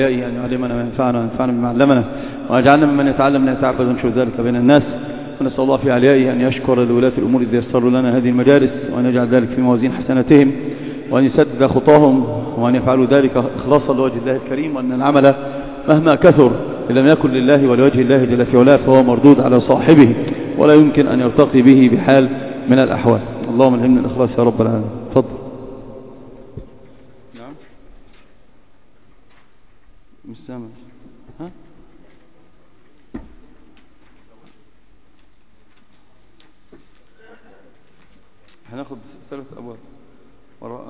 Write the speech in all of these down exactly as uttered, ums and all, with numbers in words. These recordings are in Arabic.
أن يعلمنا ما ينفعنا وينفعنا بما علمنا وأجعلنا ممن يتعلم لا يتعبد ونشر ذلك بين الناس. ونسأل الله في عليائه أن يشكر لولاة الأمور إذ يسروا لنا هذه المجالس، وأن يجعل ذلك في موازين حسناتهم، وأن يسدد خطاهم، وأن يفعلوا ذلك إخلاصا لوجه الله الكريم، وأن العمل مهما كثر إن لم يكن لله ولوجه الله جل في علاه فهو مردود على صاحبه ولا يمكن أن يرتقي به بحال من الأحوال. اللهم الهمنا الإخلاص يا رب العالمين. تفضل. نعم مستمع. ها هناخد ثلاث أبواب وراء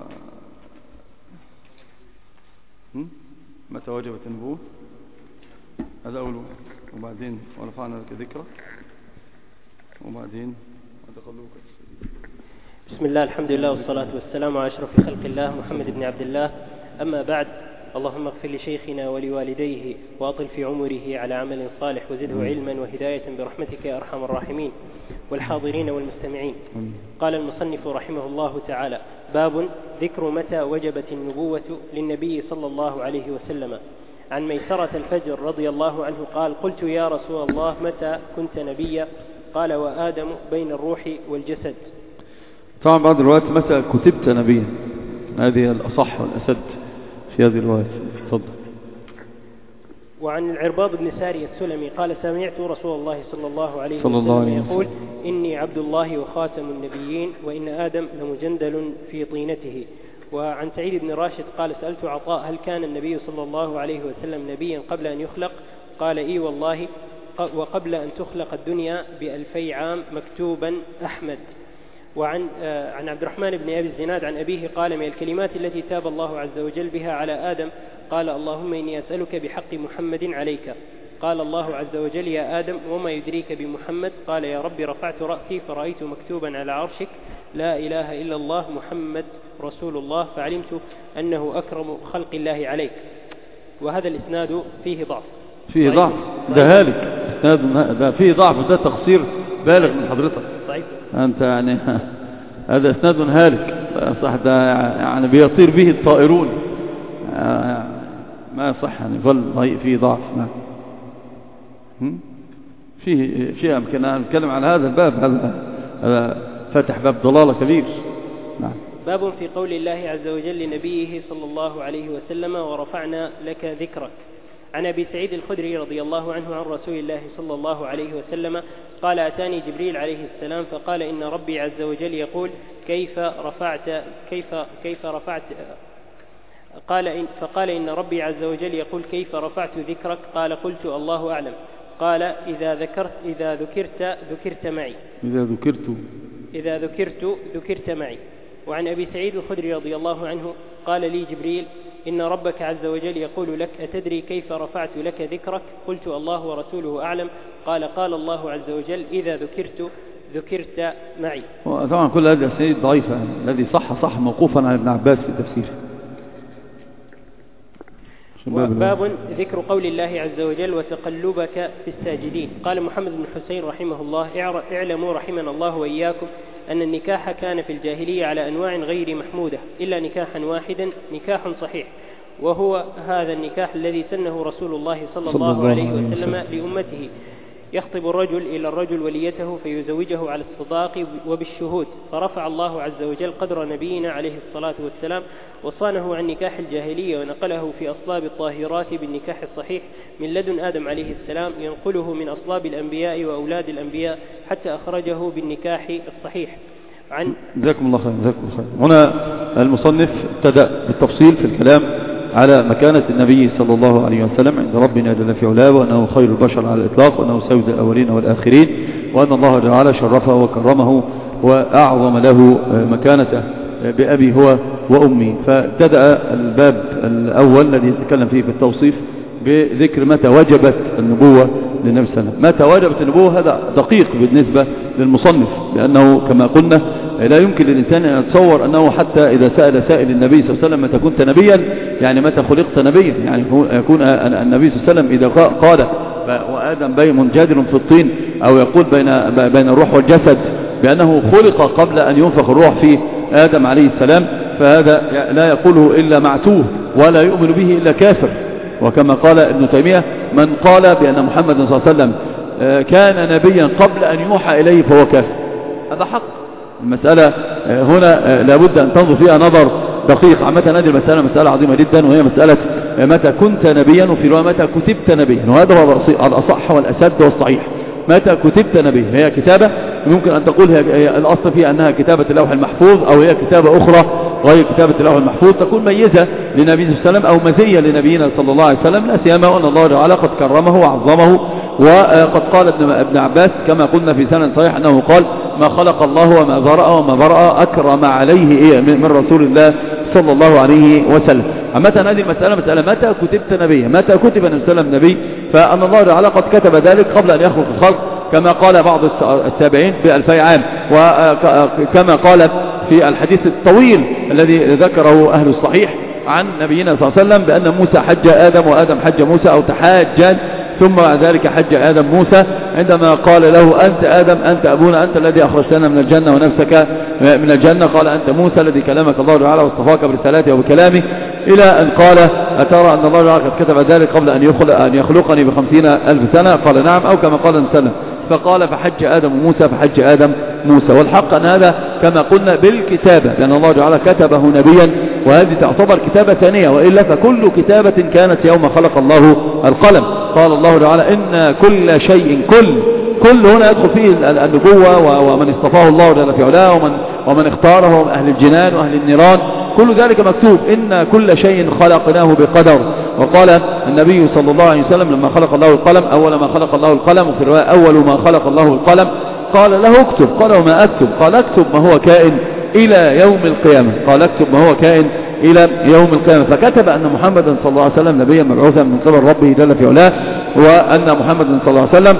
متى وجبت النبوة، هذا أول واحد، وبعدين ورفعنا لك ذكرك، وبعدين وتقلبك. بسم الله، الحمد لله والصلاة والسلام على أشرف خلق الله محمد بن عبد الله. أما بعد، اللهم اغفر لشيخنا ولوالديه وأطل في عمره على عمل صالح وزده علما وهداية برحمتك يا أرحم الراحمين، والحاضرين والمستمعين. قال المصنف رحمه الله تعالى: باب ذكر متى وجبت النبوة للنبي صلى الله عليه وسلم. عن ميسرة الفجر رضي الله عنه قال: قلت يا رسول الله متى كنت نبيا؟ قال: وآدم بين الروح والجسد. طبعا بعض الروايات متى كتبت نبيا، هذه الأصح والأسد في هذه الروايات. تفضل. وعن العرباض بن ساري السلمي قال: سمعت رسول الله صلى الله عليه صلى الله وسلم عليه يقول: إني عبد الله وخاتم النبيين، وإن آدم لمجندل في طينته. وعن سعيد بن راشد قال: سألت عطاء: هل كان النبي صلى الله عليه وسلم نبيا قبل أن يخلق؟ قال: إي والله، وقبل أن تخلق الدنيا بألفي عام مكتوبا أحمد. وعن عن عبد الرحمن بن أبي الزناد عن أبيه قال: من الكلمات التي تاب الله عز وجل بها على آدم قال: اللهم إني أسألك بحق محمد عليك. قال الله عز وجل: يا آدم وما يدريك بمحمد؟ قال: يا رب رفعت رأسي فرأيت مكتوبا على عرشك لا إله إلا الله محمد رسول الله، فعلمت أنه أكرم خلق الله عليك. وهذا الإسناد فيه ضعف. فيه ضعف ده هالك، ده فيه ضعف، ده تقصير بالغ من حضرتك. صحيح. أنت يعني هذا إسناد هالك صح، ده يعني بيطير به الطائرون، ما صح يعني، ظل فيه ضعف. نعم فيه فيه أمكن نتكلم على هذا الباب، هذا هذا فتح باب ضلالة كبير. نعم. باب في قول الله عز وجل لنبيه صلى الله عليه وسلم: ورفعنا لك ذكرك. عن أبي سعيد الخدري رضي الله عنه عن رسول الله صلى الله عليه وسلم قال: أتاني جبريل عليه السلام فقال: إن ربي عز وجل يقول: كيف رفعت كيف كيف رفعت قال إن فقال: إن ربي عز وجل يقول: كيف رفعت ذكرك؟ قال: قلت: الله أعلم. قال: إذا ذكرت إذا ذكرت ذكرت معي إذا ذكرت إذا ذكرت ذكرت معي. وعن أبي سعيد الخدري رضي الله عنه قال لي جبريل: إن ربك عز وجل يقول لك: أتدري كيف رفعت لك ذكرك؟ قلت: الله ورسوله أعلم. قال: قال الله عز وجل: إذا ذكرت ذكرت معي. طبعا كل هذه الأسانيد ضعيفة، الذي صح صح موقوفا عن ابن عباس في التفسير. باب ذكر قول الله عز وجل: وتقلبك في الساجدين. قال محمد بن حسين رحمه الله: اعلموا رحمنا الله وإياكم أن النكاح كان في الجاهلية على أنواع غير محمودة إلا نكاحا واحدا، نكاح صحيح، وهو هذا النكاح الذي سنه رسول الله صلى الله عليه وسلم لأمته. يخطب الرجل إلى الرجل وليته فيزوجه على الصداق وبالشهود، فرفع الله عز وجل قدر نبينا عليه الصلاة والسلام وصانه عن نكاح الجاهلية، ونقله في أصلاب الطاهرات بالنكاح الصحيح من لدن آدم عليه السلام، ينقله من أصلاب الأنبياء وأولاد الأنبياء حتى أخرجه بالنكاح الصحيح. عن جزاكم الله خير. جزاكم الله خير. هنا المصنف ابتدأ بالتفصيل في الكلام على مكانة النبي صلى الله عليه وسلم عند ربنا جل في علاه، وأنه خير البشر على الإطلاق، وأنه سيد الأولين والآخرين، وأن الله تعالى شرفه وكرمه وأعظم له مكانته بأبي هو وأمي. فابتدأ الباب الأول الذي يتكلم فيه في التوصيف بذكر متى وجبت النبوة للنبي صلى الله عليه وسلم. متى وجبت النبوة هذا دقيق بالنسبة للمصنف، لأنه كما قلنا لا يمكن للإنسان أن يتصور أنه حتى إذا سأل سائل النبي صلى الله عليه وسلم متى كنت نبيا، يعني متى خلقت نبيا، يعني يكون النبي صلى الله عليه وسلم إذا قال وآدم بين منجدر في الطين، أو يقول بين بين الروح والجسد بأنه خلق قبل أن ينفخ الروح في آدم عليه السلام، فهذا لا يقوله إلا معتوه ولا يؤمن به إلا كافر. وكما قال ابن تيمية من قال بأن محمد صلى الله عليه وسلم كان نبيا قبل أن يوحى إليه فهو كافر. هذا حق. المسألة هنا لابد أن تنظر فيها نظر دقيق. عامة هذه المسألة مسألة عظيمة جدا، وهي مسألة متى كنت نبيا، وفي رواية متى كتبت نبيا، وهذا هو الأصح والأسد والصحيح. متى كتبت نبيا هي كتابة، ممكن أن تقول هي الأصل فيها أنها كتابة اللوح المحفوظ، أو هي كتابة أخرى غير كتابة اللوح المحفوظ تكون ميزة لنبي صلى الله عليه وسلم أو مزية لنبينا صلى الله عليه وسلم، لا سيما وأن الله تعالى قد كرمه وعظمه. وقد قال ابن عباس كما قلنا في سنة صحيح أنه قال ما خلق الله وما ذرأ وما برأ أكرم عليه إيه من رسول الله صلى الله عليه وسلم. عامة هذه المسألة مسألة متى كتبت نبيا، متى كتب النبي صلى الله عليه وسلم نبي، فأن الله تعالى قد كتب ذلك قبل أن يخلق الخلق، كما قال بعض التابعين بألفي عام، وكما قال في الحديث الطويل الذي ذكره أهل الصحيح عن نبينا صلى الله عليه وسلم بأن موسى حج آدم وآدم حج موسى، أو تحاجان، ثم بعد ذلك حج آدم موسى، عندما قال له أنت آدم أنت أبونا أنت الذي أخرجتنا من الجنة ونفسك من الجنة، قال أنت موسى الذي كلمك الله تعالى واصطفاك برسالته وبكلامه، إلى أن قال أترى أن الله تعالى قد كتب ذلك قبل أن يخلق أن يخلقني بخمسين ألف سنة؟ قال نعم، أو كما قال سنة. فقال فحج آدم موسى فحج آدم موسى. والحق أن هذا كما قلنا بالكتابة، لأن الله تعالى كتبه نبيا، وهذه تعتبر كتابة ثانية، وإلا فكل كتابة كانت يوم خلق الله القلم. قال الله تعالى إن كل شيء، كل كل هنا يدخل فيه النبوة ومن اصطفاه الله جل في علاه ومن, ومن اختاره من أهل الجنان وأهل النيران، كل ذلك مكتوب إن كل شيء خلقناه بقدر. وقال النبي صلى الله عليه وسلم لما خلق الله القلم، أول ما خلق الله القلم، وفي الرواية أول ما خلق الله القلم قال له اكتب، قال وما أكتب؟ قال اكتب ما هو كائن إلى يوم القيامة، قال اكتب ما هو كائن إلى يوم القيامة. فكتب أن محمدا صلى الله عليه وسلم نبيا مبعوثا من قبل ربه جل في علاه، وأن محمدا صلى الله عليه وسلم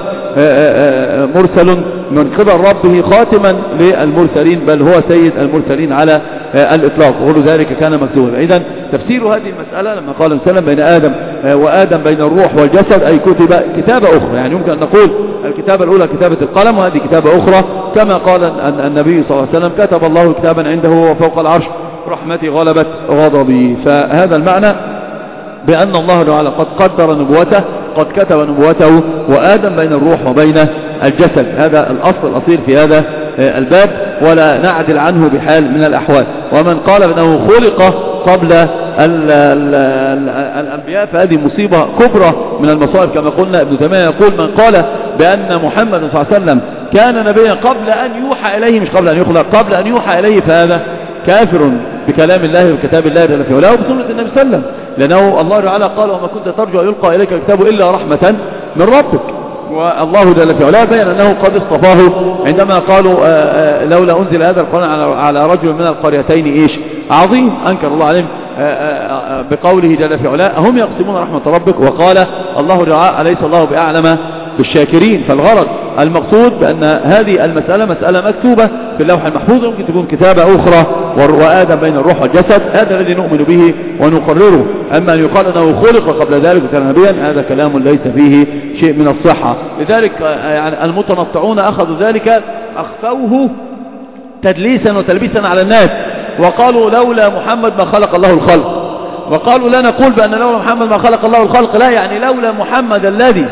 مرسل من قبل ربه خاتما للمرسلين، بل هو سيد المرسلين على الإطلاق، وكل ذلك كان مكتوبا. إذن تفسير هذه المسألة لما قال وسلم بين آدم وآدم بين الروح والجسد، أي كتب كتابة أخرى، يعني يمكن أن نقول الكتابة الأولى كتابة القلم، وهذه كتابة أخرى، كما قال النبي صلى الله عليه وسلم كتب الله كتابا عنده وفوق العرش رحمتي غلبت غضبي. فهذا المعنى بأن الله تعالى قد قدر نبوته، قد كتب نبوته، وآدم بين الروح وبين الجسد. هذا الأصل الأصيل في هذا الباب، ولا نعدل عنه بحال من الأحوال. ومن قال بأنه خلق قبل ال ال ال الأنبياء فهذه مصيبة كبرى من المصائب، كما قلنا. ابن تيمية يقول من قال بأن محمد صلى الله عليه وسلم كان نبيا قبل أن يوحى إليه، مش قبل أن يخلق، قبل أن يوحى إليه، فهذا كافر بكلام الله وكتاب الله جل في علاه وبسنة النبي صلى الله عليه وسلم، لأنه الله تعالى قال وما كنت ترجو أن يلقى إليك الكتاب إلا رحمة من ربك. والله جل في علاه بين أنه قد اصطفاه عندما قالوا آآ آآ لولا أنزل هذا القرآن على, على رجل من القريتين إيش عظيم، أنكر الله عليهم آآ آآ بقوله جل في علاه هم يقسمون رحمة ربك، وقال الله تعالى أليس الله بأعلم بالشاكرين. فالغرض المقصود بأن هذه المسألة مسألة مكتوبة في اللوح المحفوظ، ممكن تكون كتابة أخرى، وآدم بين الروح والجسد، هذا الذي نؤمن به ونقرره. أما أن يقال أنه خلق قبل ذلك وكان نبيا، هذا كلام ليس فيه شيء من الصحة. لذلك يعني المتنطعون أخذوا ذلك أخفوه تدليسا وتلبيسا على الناس، وقالوا لولا محمد ما خلق الله الخلق، وقالوا لا نقول بأن لولا محمد ما خلق الله الخلق، لا، يعني لولا محمد الذي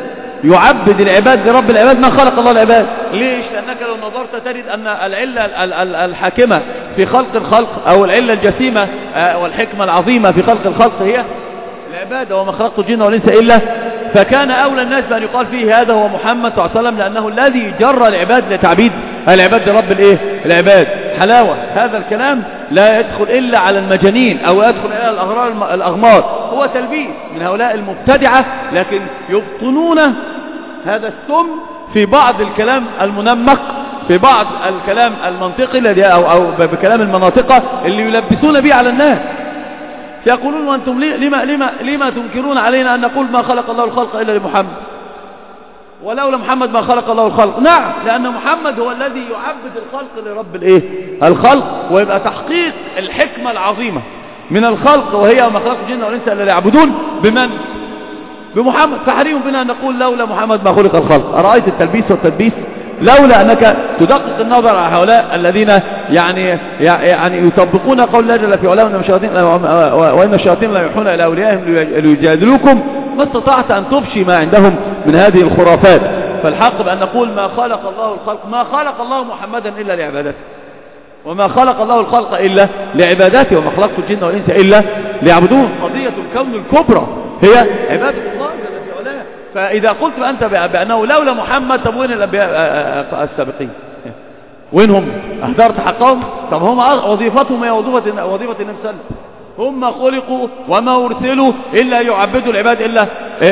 يعبد العباد لرب العباد ما خلق الله العباد. ليش؟ لأنك لو نظرت تجد أن العلة الحاكمة في خلق الخلق، أو العلة الجسيمة والحكمة العظيمة في خلق الخلق هي العبادة، وما خلقت الجن والإنس إلا، فكان أولى الناس بأن يقال فيه هذا هو محمد صلى الله عليه وسلم، لأنه الذي جر العباد لتعبيد العباد لرب الإيه؟ العباد. حلاوة هذا الكلام لا يدخل إلا على المجانين، أو يدخل إلى الأغرار الأغمار، هو تلبيس من هؤلاء المبتدعة، لكن يبطنون هذا السم في بعض الكلام المنمق، في بعض الكلام المنطقي الذي أو, أو بكلام المناطقة اللي يلبسون به على الناس. يقولون وأنتم لما, لما, لما تنكرون علينا أن نقول ما خلق الله الخلق إلا لمحمد، ولولا محمد ما خلق الله الخلق. نعم، لأن محمد هو الذي يعبد الخلق لرب الإيه؟ الخلق، ويبقى تحقيق الحكمة العظيمة من الخلق، وهي ما خلق الجن والإنس إلا ليعبدون، بمن؟ بمحمد. فحريم بنا أن نقول لولا محمد ما خلق الخلق. أرأيت التلبيس والتلبيس؟ لولا أنك تدقق النظر على هؤلاء الذين يعني يعني يطبقون قول الله جل في علاه وإن الشياطين وإن الشياطين لا يوحون إلى أوليائهم ليجادلوكم، ما استطعت أن تفشي ما عندهم من هذه الخرافات. فالحق بأن نقول ما خلق الله الخلق ما خلق الله محمدا إلا لعبادته، وما خلق الله الخلق إلا لعبادته، وما خلقت الجن والإنس إلا ليعبدون. قضية الكون الكبرى هي عبادة الله جل في علاه. فإذا قلت أنت بأنه لولا محمد، طب وين الأنبياء السابقين؟ وينهم؟ أهدرت حقهم؟ طب هم وظيفتهم هي وظيفة وظيفة النبي صلى الله عليه وسلم. هم خلقوا وما أرسلوا إلا يعبدوا العباد إلا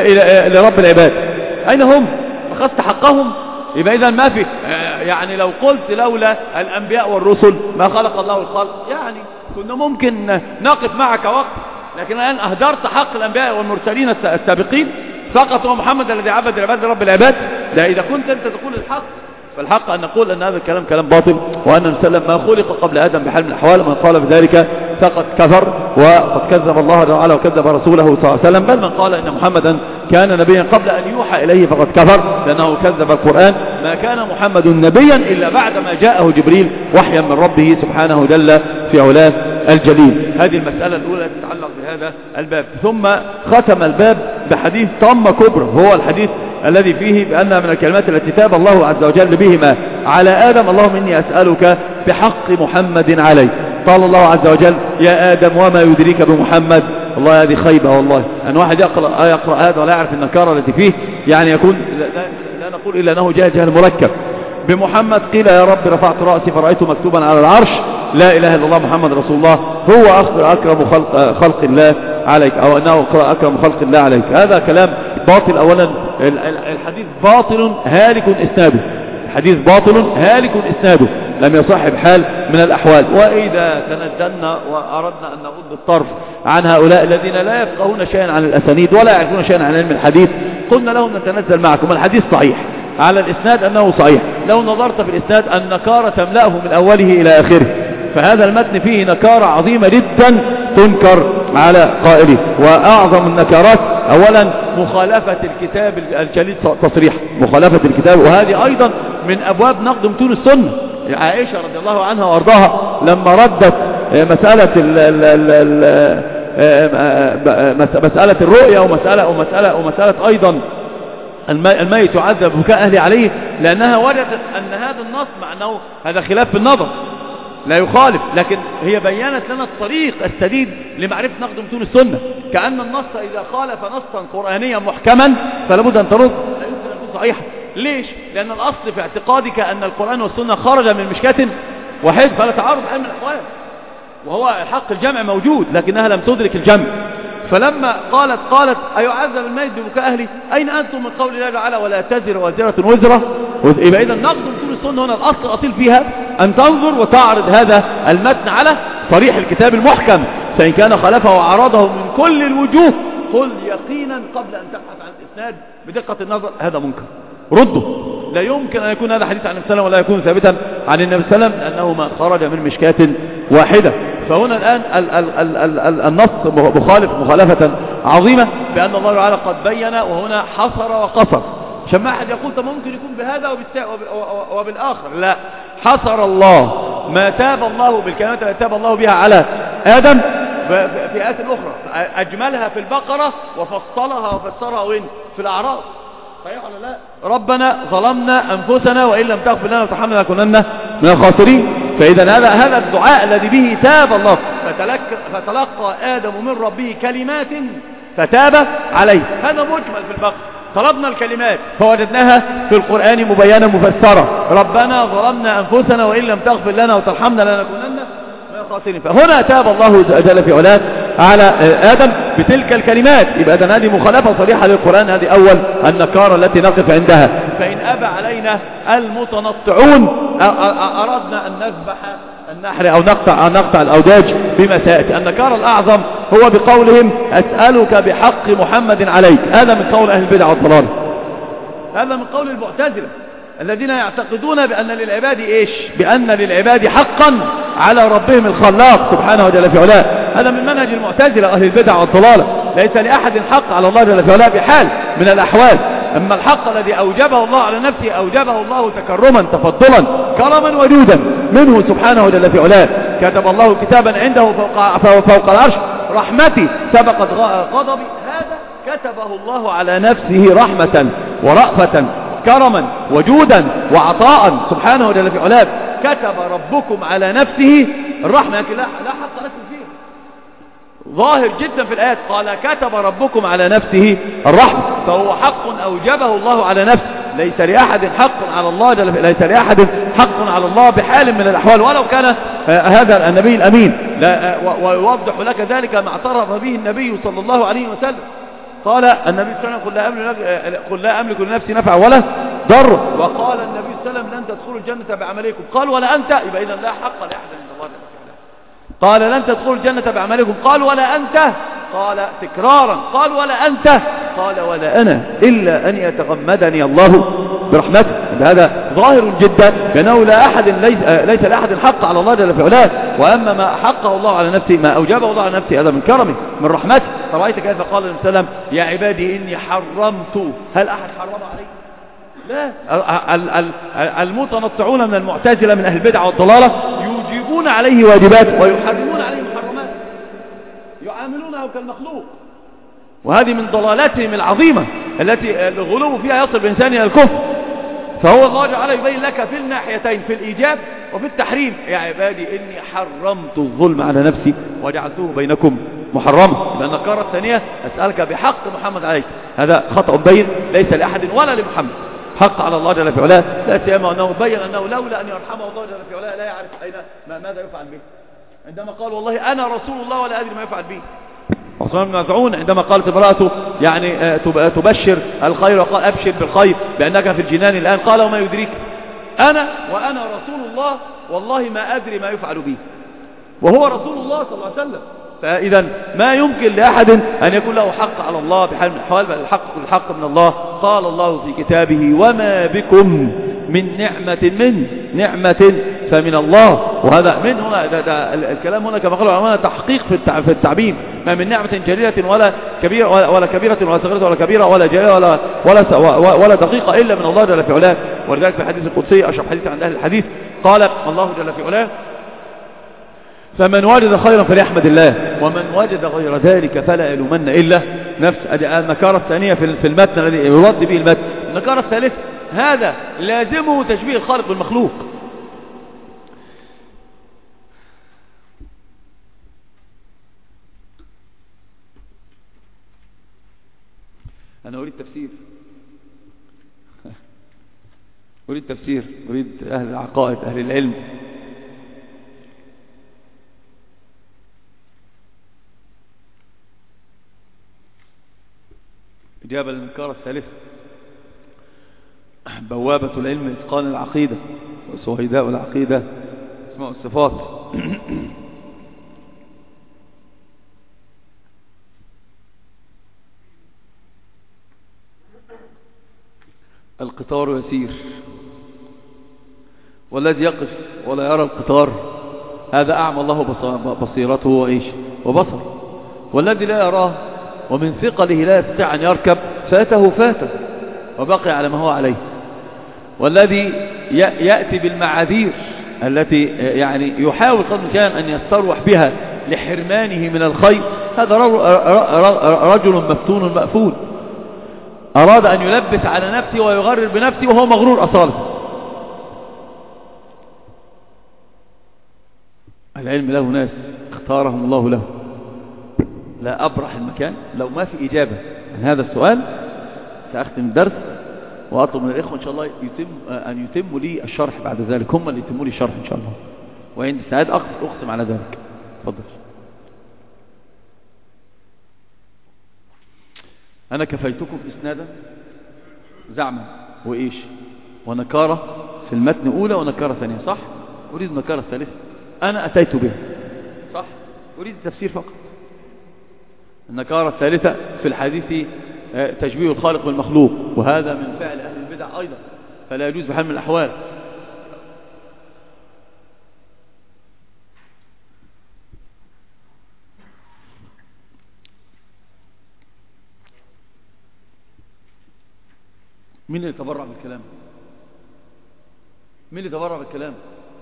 لرب العباد. أين هم؟ أخذت حقهم؟ يبقى إذا ما في، يعني لو قلت لولا الأنبياء والرسل ما خلق الله الخلق، يعني كنا ممكن نقف معك وقت، لكن الآن أهدرت حق الأنبياء والمرسلين السابقين فقط هو محمد الذي عبد العباد رب العباد. ده إذا كنت أنت تقول الحق، فالحق أن نقول أن هذا الكلام كلام باطل، وأن نسلم ما خلق قبل آدم بحال من الأحوال، ومن قال بذلك فقد كفر وقد كذب الله تعالى وكذب رسوله صلى الله عليه وسلم. بل من قال إن محمدا كان نبيا قبل أن يوحى إليه فقد كفر، لأنه كذب القرآن. ما كان محمد نبيا إلا بعدما جاءه جبريل وحيا من ربه سبحانه جل في علاه الجليل. هذه المسألة الأولى تتعلق بهذا الباب. ثم ختم الباب بحديث طامة كبرى، هو الحديث الذي فيه بأن من الكلمات التي تاب الله عز وجل بهما على آدم: اللهم إني أسألك بحق محمد عليه. قال الله عز وجل: يا آدم وما يدريك بمحمد. والله هذه خيبة، والله أن واحد يقرأ, يقرأ هذا ولا يعرف النكارة التي فيه، يعني يكون لا, لا نقول إلا أنه جاهل جهل مركب. بمحمد قيل يا رب رفعت رأسي فرأيته مكتوبا على العرش لا إله إلا الله محمد رسول الله، هو أكرم خلق, خلق الله عليك، أو أنه أكرم خلق الله عليك. هذا كلام باطل. أولا الحديث باطل هالك إسناده، الحديث باطل هالك إسناده، لم يصح بحال من الأحوال. وإذا تندلنا وأردنا أن نغض الطرف عن هؤلاء الذين لا يفقهون شيئا عن الأسانيد ولا يعرفون شيئا عن علم الحديث، قلنا لهم نتنزل معكم الحديث صحيح على الإسناد أنه صحيح. لو نظرت في الإسناد النكارة تملأه من أوله إلى آخره، فهذا المتن فيه نكارة عظيمة جدا تنكر على قائله. وأعظم النكارات أولا مخالفة الكتاب الجليل تصريح، مخالفة الكتاب، وهذه أيضا من أبواب نقد متون السنة. عائشة رضي الله عنها وارضاها لما ردت مسألة ال ال ال مسألة الرؤية ومسألة, ومسألة, ومسألة أيضا الميت يعذب بكاء أهله عليه، لأنها وجدت أن هذا النص مع أنه هذا خلاف في النظر لا يخالف، لكن هي بيّنت لنا الطريق السديد لمعرفة نقد متون السنة. كأن النص إذا خالف نصا قرآنيا محكما فلابد أن ترد، لا يمكن أن يكون صحيحا. ليش؟ لأن الأصل في اعتقادك أن القرآن والسنة خرج من مشكاة واحد، فلا تعارض حال من الأحوال، وهو حق الجمع موجود لكنها لم تدرك الجمع. فلما قالت قالت أيعذب الميت ببكاء أهلي؟ أين أنتم من قول الله تعالى ولا تزر وازرة وزرة؟ يبقى إذا نقد متون السنة هنا الأصل الأصيل فيها أن تنظر وتعرض هذا المتن على صريح الكتاب المحكم، فإن كان خلفه وعرضه من كل الوجوه قل يقينا قبل أن تبحث عن الإسناد بدقة النظر هذا منكر، رده. لا يمكن أن يكون هذا حديث عن النبي صلى الله عليه وسلم ولا يكون ثابتا عن النبي صلى الله عليه وسلم، لأنه ما خرج من مشكاة واحدة. فهنا الآن ال ال ال ال ال النص مخالف مخالفة عظيمة، بأن الله تعالى قد بين وهنا حصر وقصر. عشان ما أحد يقول طب ممكن يكون بهذا وبالآخر، لا، حصر الله ما تاب الله بالكلمات التي تاب الله بها على آدم في آيات أخرى، أجملها في البقرة وفصلها وفسرها وين؟ في الأعراف. صحيح ولا لا؟ ربنا ظلمنا أنفسنا وإن لم تغفر لنا وترحمنا لنكونن من الخاسرين. فإذا هذا هذا الدعاء الذي به تاب الله، فتلقى آدم من ربه كلمات فتاب عليه، هذا مجمل في البقرة. طلبنا الكلمات فوجدناها في القرآن مبينة مفسرة، ربنا ظلمنا أنفسنا وإن لم تغفر لنا وترحمنا لنكونن من الخاسرين. فهنا تاب الله جل في علاه على آدم بتلك الكلمات. يبقى إذن هذه مخالفة صريحة للقرآن، هذه أول النكارة التي نقف عندها. فإن أبى علينا المتنطعون أردنا أن نذبح النحر أو نقطع, أو نقطع الأوداج بما سيأتي. النكارة الأعظم هو بقولهم أسألك بحق محمد عليك، هذا من قول أهل البدع والضلال، هذا من قول المعتزلة الذين يعتقدون بأن للعباد إيش؟ بأن للعباد حقا على ربهم الخلاق سبحانه وجل في علاه. هذا من منهج المعتزلة أهل البدع والضلال، ليس لأحد حق على الله جل في علاه بحال من الأحوال. أما الحق الذي أوجبه الله على نفسه أوجبه الله تكرما تفضلا كرما وجودا منه سبحانه وجل في علاه. كتب الله كتابا عنده فوق, فوق العرش رحمتي سبقت غضبي، هذا كتبه الله على نفسه رحمة ورأفة كرما وجودا وعطاء سبحانه وجل في علاه. كتب ربكم على نفسه الرحمة، لكن لا, لا حق نفسه فيه، ظاهر جدا في الآيات. قال كتب ربكم على نفسه الرحمة، فهو حق أوجبه الله على نفسه. ليس لأحد حق على الله جل ليس لأحد حق على الله بحال من الأحوال ولو كان هذا النبي الأمين. لا ويوضح لك ذلك ما اعترف به النبي صلى الله عليه وسلم. قال النبي صلى الله عليه وسلم قل لا أملك لنفسي نفع ولا ضر. وقال النبي صلى الله عليه وسلم لن تدخلوا الجنة بعملكم. قال ولا أنت، يبقى إذن لا حق لأحد عند الله. قال لن تدخلوا الجنة بعملكم. قال ولا أنت، قال تكرارا. قال ولا أنت، قال ولا أنا إلا أن يتغمدني الله برحمته. هذا ظاهر جدا بأنه لا أحد ليس, ليس لأحد حق على الله جل في علاه. وأما ما حقه الله على نفسه ما أوجبه الله على نفسه هذا من كرمه من رحمته. فرأيت كيف قال النبي صلى الله عليه وسلم يا عبادي إني حرمت. هل أحد حرم عليه؟ لا. المتنطعون من المعتزلة من أهل البدع والضلالة يوجبون عليه واجبات ويحرمون عليه محرمات، يعاملونه كالمخلوق. وهذه من ضلالاتهم العظيمة التي الغلو فيها يصل الإنسان إلى الكفر. فهو الله تعالى يبين لك في الناحيتين في الإيجاب وفي التحريم يا عبادي إني حرمت الظلم على نفسي وجعلته بينكم محرمة. لأن النكارة الثانية أسألك بحق محمد عليك، هذا خطأ بين ليس لأحد ولا لمحمد حق على الله جل في علاه. لا سيما أنه بين أنه لولا أن يرحمه الله جل في علاه لا يعرف أين ماذا يفعل به. عندما قال والله أنا رسول الله ولا أدري ما يفعل به. عثمان بن مظعون عندما قالت امرأته يعني تبشر الخير وقال أبشر بالخير بأنك في الجنان الآن، قال وما يدريك أنا وأنا رسول الله والله ما أدري ما يفعل به، وهو رسول الله صلى الله عليه وسلم. فإذا ما يمكن لأحد أن يكون له حق على الله بحال من الأحوال، بل الحق الحق من الله. قال الله في كتابه وما بكم من نعمة من نعمة فمن الله. وهذا من هنا ده ده الكلام هنا كما قال العلماء تحقيق في التعبير. ما من نعمة جليلة ولا كبيرة ولا, ولا كبيرة ولا صغيرة ولا كبيرة ولا جليلة ولا ولا ولا دقيقة إلا من الله جل في علاه. ولذلك في الحديث القدسي أشرح حديث عن أهل الحديث قال الله جل في علاه فمن وجد خيرا فليحمد الله ومن وجد غير ذلك فلا يلومن إلا نفس. النكارة الثانية في المتن الذي يرد به المتن. النكارة الثالثة هذا لازمه تشبيه الخالق بالمخلوق. أنا أريد تفسير أريد تفسير أريد أهل العقائد أهل العلم. إجابة للنكارة الثالثة بوابة العلم إتقان العقيدة وسويداء العقيدة اسماء الصفات. القطار يسير والذي يقف ولا يرى القطار هذا أعمى الله بصيرته وإيش وبصر. والذي لا يراه ومن ثقله لا يستطيع أن يركب فاته فاته وبقي على ما هو عليه. والذي يأتي بالمعاذير التي يعني يحاول قدر الإمكان أن يستروح بها لحرمانه من الخير هذا رجل مفتون مأفول أراد أن يلبس على نفسه ويغرر بنفسه وهو مغرور أصالة. العلم له ناس اختارهم الله له. لا أبرح المكان لو ما في إجابة عن هذا السؤال سأختم الدرس وأطلب من الإخوة إن شاء الله يتم أن يتموا لي الشرح بعد ذلك، هم اللي يتموا لي الشرح إن شاء الله، وعند السعاد أقسم على ذلك. تفضل. أنا كفيتكم إسنادا زعما وإيش ونكارة في المتن أولى ونكارة ثانية صح؟ أريد نكارة ثالثة أنا أتيت بها صح؟ أريد التفسير فقط. النكارة الثالثة في الحديث تشبيه الخالق بالمخلوق وهذا من فعل أهل البدع أيضا فلا يجوز بحال من الأحوال. مين اللي تبرع بالكلام؟ مين اللي تبرع بالكلام؟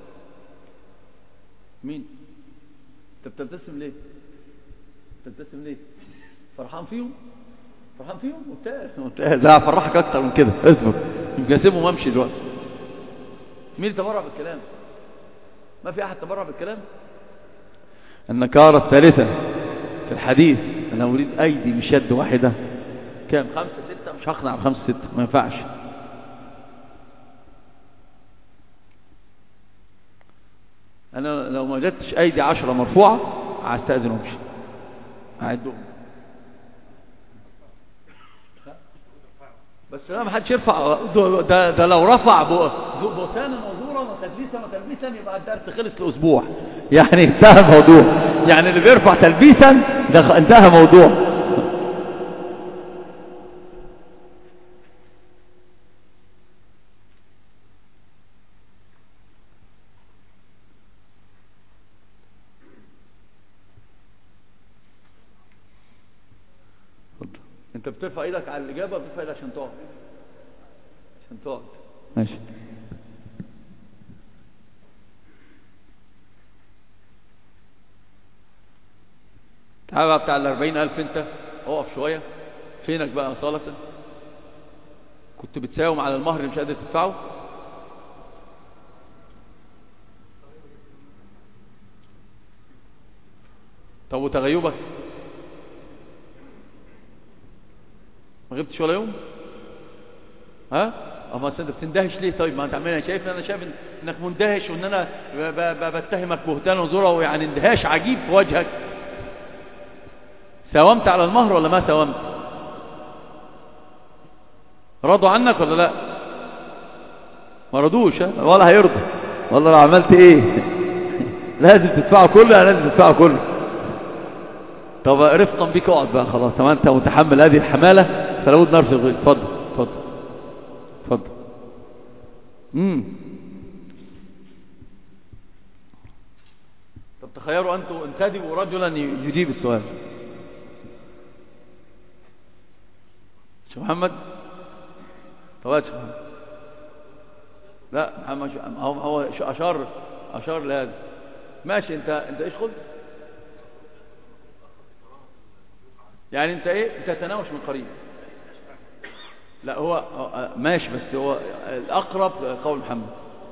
مين؟ انت بتبتسم ليه؟ بتبتسم ليه؟ فرحان فيهم؟ فرحان فيهم؟ ممتاز. لا فرحك اكتر من كده، اصبر يمكن اسيبهم وامشي دلوقتي. مين اللي تبرع بالكلام؟ ما في احد تبرع بالكلام. النكارة الثالثة في الحديث انا اريد ايدي مش يد واحدة. كام؟ خمسة ستة؟ مش هقنع بخمسة ستة، ما ينفعش. انا لو ما وجدتش ايدي عشرة مرفوعة هستأذن وامشي. اعدهم بس لا ما حدش يرفع. ده, ده, ده لو رفع بوسانا وزورا وتلبيسا وتلبيسا يبقى الدرس خلص الاسبوع، يعني انتهى الموضوع. يعني اللي بيرفع تلبيسا ده انتهى موضوع. انت بترفع ايدك على الاجابه، بترفع ايدك عشان تقعد، عشان تقعد ماشي. تعال بقى بتاع الاربعين الف، انت اقف شويه. فينك بقى صالة؟ كنت بتساوم على المهر اللي مش قادر تدفعه؟ طب وتغيبك؟ ما غبتش ولا يوم؟ ها؟ اما انت بتندهش ليه؟ طيب ما انت عمال شايف انا شايف انك مندهش وان انا بتهمك بهتان وزورة ويعني اندهاش عجيب في وجهك. ساومت على المهر ولا ما ساومت؟ رضوا عنك ولا لا؟ ما رضوش ها؟ ولا هيرضوا والله لو عملت ايه. لازم تدفعه كله، لازم تدفعه كله. طب رفقا بك اقعد بقى خلاص. طب انت متحمل هذه الحمالة فلا بد نرفق. اتفضل اتفضل اتفضل. امم طب تخيروا انتم انتدبوا رجلا يجيب السؤال. شيخ محمد؟ طب يا شيخ محمد. لا محمد هو هو اشار اشار لهذا. ماشي. انت انت ايش قلت؟ يعني انت ايه بتتناوش من قريب؟ لا هو ماشي، بس هو الاقرب قول محمد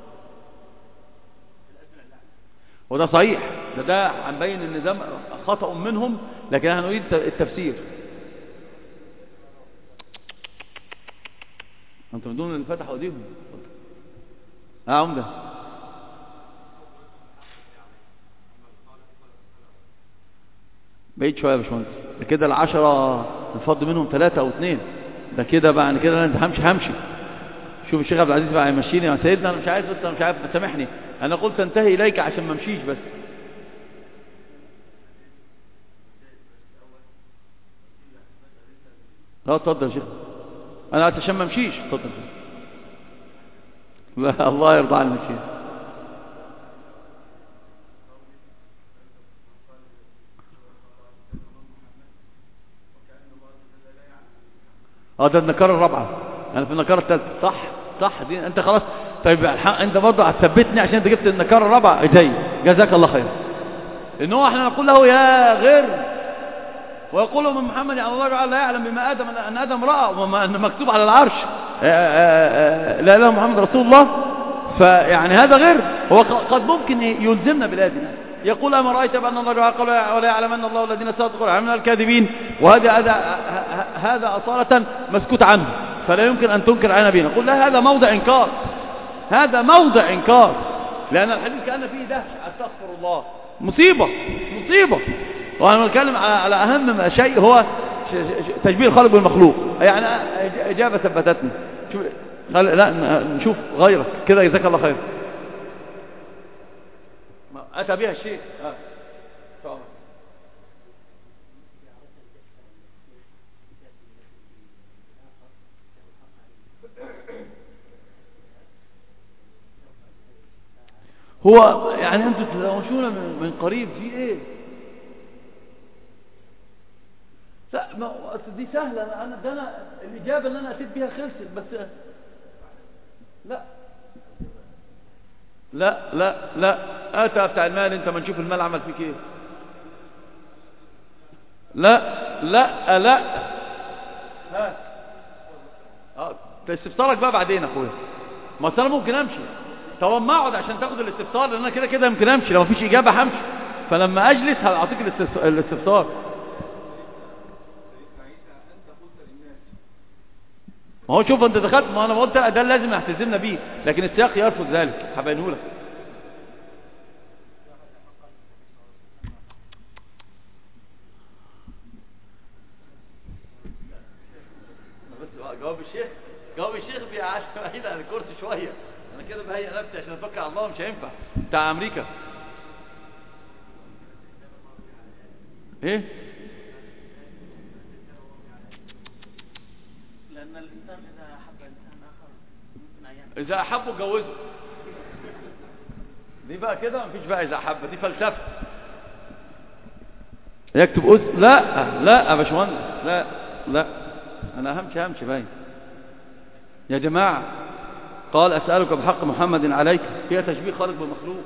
وده صحيح. ده ده هنبين ان ده خطأ منهم، لكن هنريد التفسير. انتم بدون اللي فتحوا ايديهم. ها عمده؟ بعيد شويه يا باشمهندس. ده كده العشرة الفض منهم ثلاثة او اثنين. ده كده بقى انا كده انا همشي همشي. شوف الشيخ عبد العزيز بقى يمشيني يا سيدنا. انا مش عارف، انت مش عارف، سامحني. انا قلت انتهي اليك عشان ما امشيش بس. لا اتفضل يا شيخ. انا عشان ما امشيش. اتفضل يا شيخ. لا الله يرضى عنك يا شيخ. اه ده النكاره الرابعه. انا في النكاره الثالثه. صح صح. دي انت خلاص. طيب انت برضه هتثبتني عشان انت جبت النكاره الرابعه. جاي جزاك الله خير. ان هو احنا نقول له يا غير، ويقول من محمد يعني الله تعالى لا يعلم بما ادم ان ادم راى وما مكتوب على العرش لا اله محمد رسول الله. فيعني هذا غير. هو قد ممكن يلزمنا بالاذن. يقول اما رايت بان الله تعالى قال ولا يعلم ان الله الذين صدقوا من الكاذبين. وهذا هذا هذا اصاله مسكوت عنه، فلا يمكن ان تنكر على نبينا. قل لا هذا موضع انكار. هذا موضع انكار، لان الحديث كان فيه دهش. استغفر الله. مصيبه مصيبه. وانا بتكلم على اهم شيء هو تشبيه الخالق بالمخلوق. يعني اجابه ثبتتني. شوف لا نشوف غيرك كده. جزاك الله خير. اتى بها الشيء. اه هو يعني انتوا تتناوشون من قريب في ايه؟ لا ما أصل دي سهلة، أنا أنا ده أنا الإجابة اللي أنا أتيت بيها خلصت. بس لا لا لا لا أتى بتاع المال، أنت ما نشوف المال عمل فيك إيه. لا لا لا ها اه استفسارك بقى بعدين يا اخويا. ما انا ممكن امشي، طب ما اقعد عشان تاخد الاستفسار، لان انا كده كده يمكن امشي، لو مفيش اجابه همشي، فلما اجلس هعطيك الاستفسار. ما هو شوف انت دخلت، ما انا قلت ده لازم احتزمنا بيه، لكن السياق يرفض ذلك، هبينه لك. جواب الشيخ جواب الشيخ بيعاش بعيد عن الكرسي شويه، انا كده بهيئ نفسي عشان اتوكل على الله، مش هينفع. بتاع امريكا ايه؟ لان الانسان اذا احب انسان اخر ممكن ان يعمل، اذا احبه اتجوزه. دي بقى كده مفيش بقى اذا احب، دي فلسفه. يكتب أس... لا لا يا باشمهندس، لا لا انا همشي همشي باين يا جماعه. قال اسالك بحق محمد عليك، فيها تشبيه خالق بمخلوق.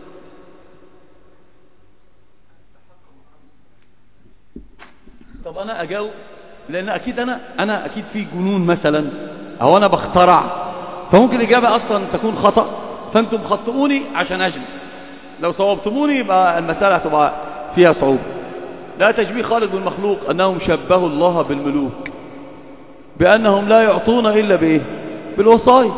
طب انا اجاوب، لان اكيد انا انا اكيد في جنون مثلا، او انا بخترع، فممكن الاجابه اصلا تكون خطا، فانتم خطئوني عشان اجمع. لو صوبتموني يبقى المساله هتبقى فيها صعوبه. لا تشبيه خالق بالمخلوق، انهم شبهوا الله بالملوك بانهم لا يعطون الا بايه؟ بالوصايا.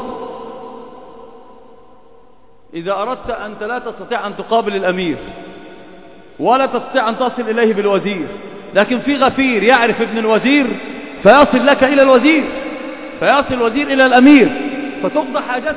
اذا اردت انت لا تستطيع ان تقابل الامير، ولا تستطيع ان تصل اليه بالوزير، لكن في غفير يعرف ابن الوزير فيصل لك الى الوزير، فيصل الوزير الى الامير، فتقضى حاجتك.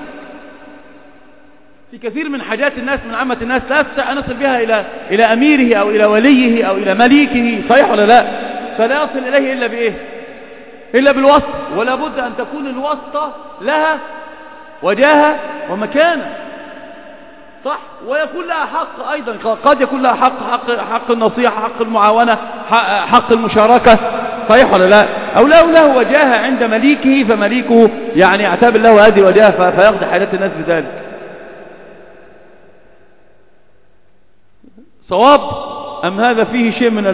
في كثير من حاجات الناس، من عامة الناس، لا يستطيع أن يصل بها إلى إلى أميره أو إلى وليه أو إلى مليكه، صحيح ولا لا؟ فلا يصل إليه إلا بإيه؟ إلا بالواسطة. ولا بد أن تكون الواسطة لها وجاهة ومكانة، صح؟ ويكون لها حق أيضا، قد يكون لها حق حق, حق النصيحة، حق المعاونة، حق, حق المشاركة، صحيح ولا لا؟ أو له له وجاهة عند مليكه، فمليكه يعني يعتبر له هذه الوجاهة فيقضي حاجات الناس بذلك. صواب أم هذا فيه شيء من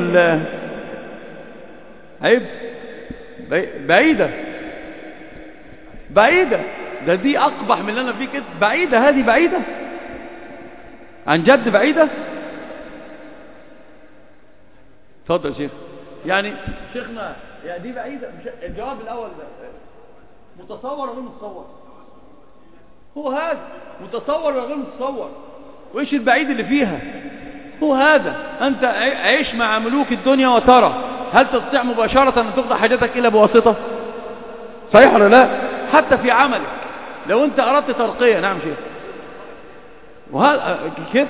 العيب؟ بعيدة بعيدة، ده دي أقبح من اللي أنا فيه كده. بعيدة، هذه بعيدة عن جد، بعيدة. اتفضل يا شيخ. يعني شيخنا يعني دي بعيدة. الجواب الأول متصور ولا غير متصور؟ هو هذا متصور ولا غير متصور؟ وإيش البعيد اللي فيها؟ هو هذا. أنت عيش مع ملوك الدنيا وترى هل تستطيع مباشرة أن تقضى حاجتك إلا بواسطة؟ صحيح ولا لا؟ حتى في عملك لو أنت أردت ترقية، نعم شيخ، وهذا كيف؟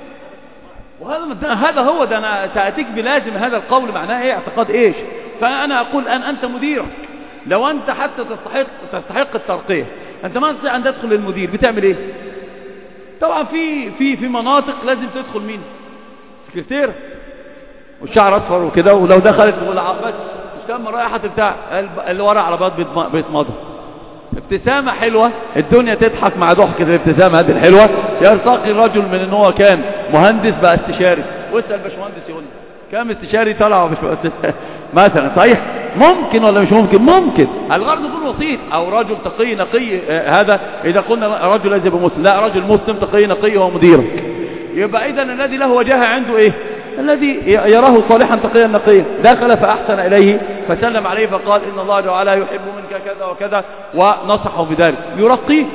وهذا هذا هو ده. أنا سأتيك بلازم هذا القول معناه إيه؟ اعتقاد إيش؟ فأنا أقول أن أنت مديرك، لو أنت حتى تستحق تستحق الترقية، أنت ما تستطيع أن تدخل للمدير، بتعمل إيه؟ طبعا في في في مناطق لازم تدخل مين؟ سكرتير والشعر اصفر وكده، ولو دخلت تقول بس مش تم رائحه بتاع اللي ورا عربات بيتمضى، ابتسامه حلوه، الدنيا تضحك مع ضحكه الابتسامه هذه الحلوه، يرتقي الرجل من ان هو كان مهندس بقى استشاري. واسال باشمهندس يقول كام استشاري طلع مثلا. صحيح؟ ممكن ولا مش ممكن؟ ممكن. الغرض يكون وسيط، او رجل تقي نقي. آه هذا اذا قلنا رجل لازم يبقى مسلم، لا، رجل مسلم تقي نقي هو مديرك. يبقى اذا الذي له وجاهه عنده ايه؟ الذي يراه صالحا تقيا نقيا. دخل فاحسن اليه فسلم عليه فقال ان الله تعالى يحب منك كذا وكذا ونصحه بذلك، يرقيك.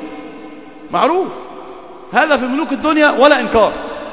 معروف هذا في ملوك الدنيا ولا انكار،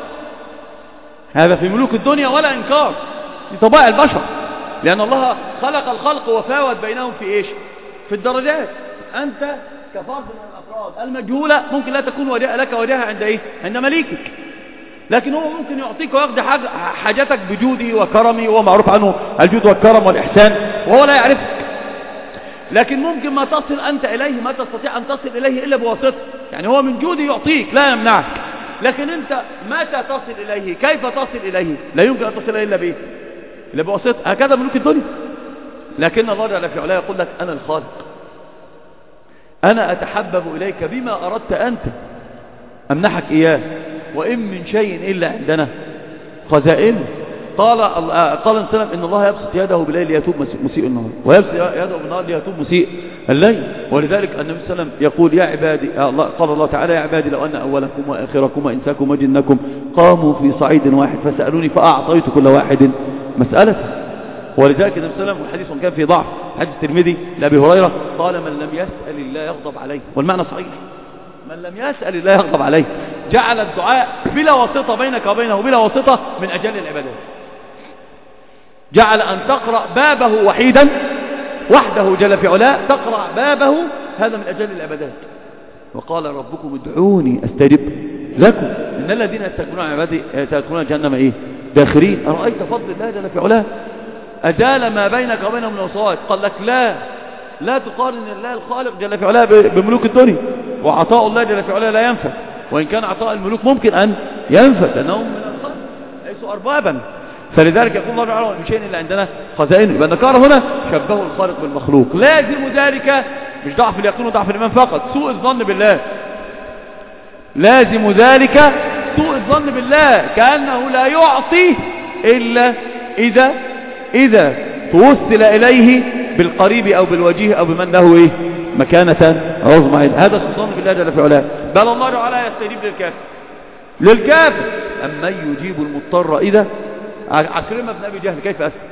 هذا في ملوك الدنيا ولا انكار، في طبائع البشر، لان الله خلق الخلق وفاوت بينهم في ايش؟ في الدرجات. انت كفرد من الافراد المجهوله ممكن لا تكون وجاء لك وجاهه عند ايه؟ عند مليكك، لكن هو ممكن يعطيك ويقضي حاجتك بجوده وكرمه، وهو معروف عنه الجود والكرم والإحسان وهو لا يعرفك. لكن ممكن ما تصل أنت إليه، ما تستطيع أن تصل إليه إلا بواسطة، يعني هو من جوده يعطيك لا يمنعك، لكن أنت متى تصل إليه؟ كيف تصل إليه؟ لا يمكن أن تصل إليه إلا بإيه؟ إلا بواسطة. هكذا ملوك الدنيا، لكن الله جل في علاه يقول لك أنا الخالق، أنا أتحبب إليك بما أردت أنت أمنحك إياه، وإن من شيء إلا عندنا خزائنه. قال قال السلام إن الله يبسط يده بالليل ليتوب مسيء النهار، ويبسط يده بالنهار ليتوب مسيء الليل. ولذلك النبي صلى الله عليه وسلم يقول يا عبادي، قال الله تعالى يا عبادي لو أن أولكم وآخركم وإنساكم وجنكم قاموا في صعيد واحد فسألوني فأعطيت كل واحد مسألته. ولذلك النبي صلى الله عليه وسلم والحديث كان في ضعف، حديث الترمذي لأبي هريرة قال من لم يسأل الله يغضب عليه، والمعنى صحيح، من لم يسأل الله يغضب عليه. جعل الدعاء بلا واسطة بينك وبينه، بلا واسطة من أجل العبادات. جعل أن تقرأ بابه وحيدا وحده جل في علاه، تقرأ بابه هذا من أجل العبادات. وقال ربكم ادعوني أستجب لكم إن الذين يستكبرون عن عبادي سيدخلون جهنم إيه داخرين. أرأيت فضل الله جل في علاه أزال ما بينك وبينه من وصايا. قال لك لا لا تقارن الله الخالق جل في علاه بملوك الدنيا، وعطاء الله جل في علاه لا ينفد، وإن كان عطاء الملوك ممكن أن ينفد لأنهم من الخلق ليسوا أربابا. فلذلك يقول الله تعالى من شيء إلا عندنا خزائنه. يبقى النكارة هنا شبهه الخالق بالمخلوق. لازم ذلك مش ضعف اليقين وضعف الإيمان فقط، سوء الظن بالله. لازم ذلك سوء الظن بالله، كأنه لا يعطي إلا إذا إذا توصل إليه بالقريب أو بالوجيه أو بمن له إيه مكانة عظمى. هذا سوء الظن بالله جل في علاه. بل الله تعالى يستجيب للكافر للكافر أما يجيب المضطر إذا. عكرمة بن أبي جهل كيف أسلم؟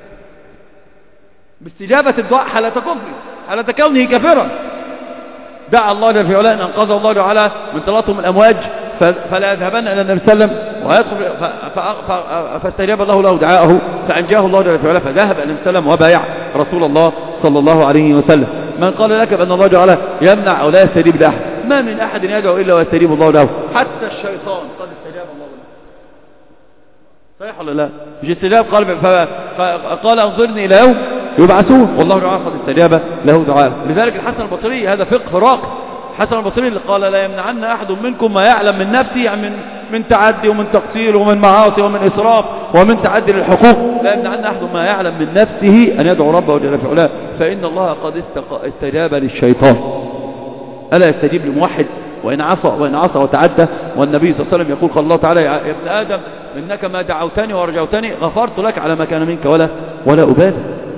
باستجابة الدعاء حالة كفره، حالة كونه كافرا. دعا الله جل في علاه أن أنقذه الله تعالى من تلاطم الأمواج فلا يذهبن إلى النبي صلى الله عليه وسلم ويدخل فاستجاب الله له دعاءه فأنجاه الله جل في علاه، فذهب إلى النبي صلى الله عليه وسلم وبايع رسول الله صلى الله عليه وسلم. من قال لك بأن الله تعالى يمنع أو لا يستجيب لأحد؟ ما من أحد يدعو إلا ويستجيب الله له، حتى الشيطان قد استجاب الله له. صحيح ولا لا؟ مش استجاب قال قال انظرني إلى يوم يبعثون، والله تعالى قد استجاب له دعاءه. لذلك الحسن البصري هذا فقه راقي. الحسن البصري اللي قال لا يمنعن أحد منكم ما يعلم من نفسه، يعني من من تعدي ومن تقصير ومن معاصي ومن إسراف ومن تعدي للحقوق، لا يمنعن أحد ما يعلم من نفسه أن يدعو ربه جل في علاه، فإن الله قد استجاب للشيطان. ألا يستجيب لموحد وإن عصى وإن عصى وتعدى. والنبي صلى الله عليه وسلم يقول قال الله تعالى يا ابن آدم إنك ما دعوتني ورجوتني غفرت لك على ما كان منك ولا ولا أبالي.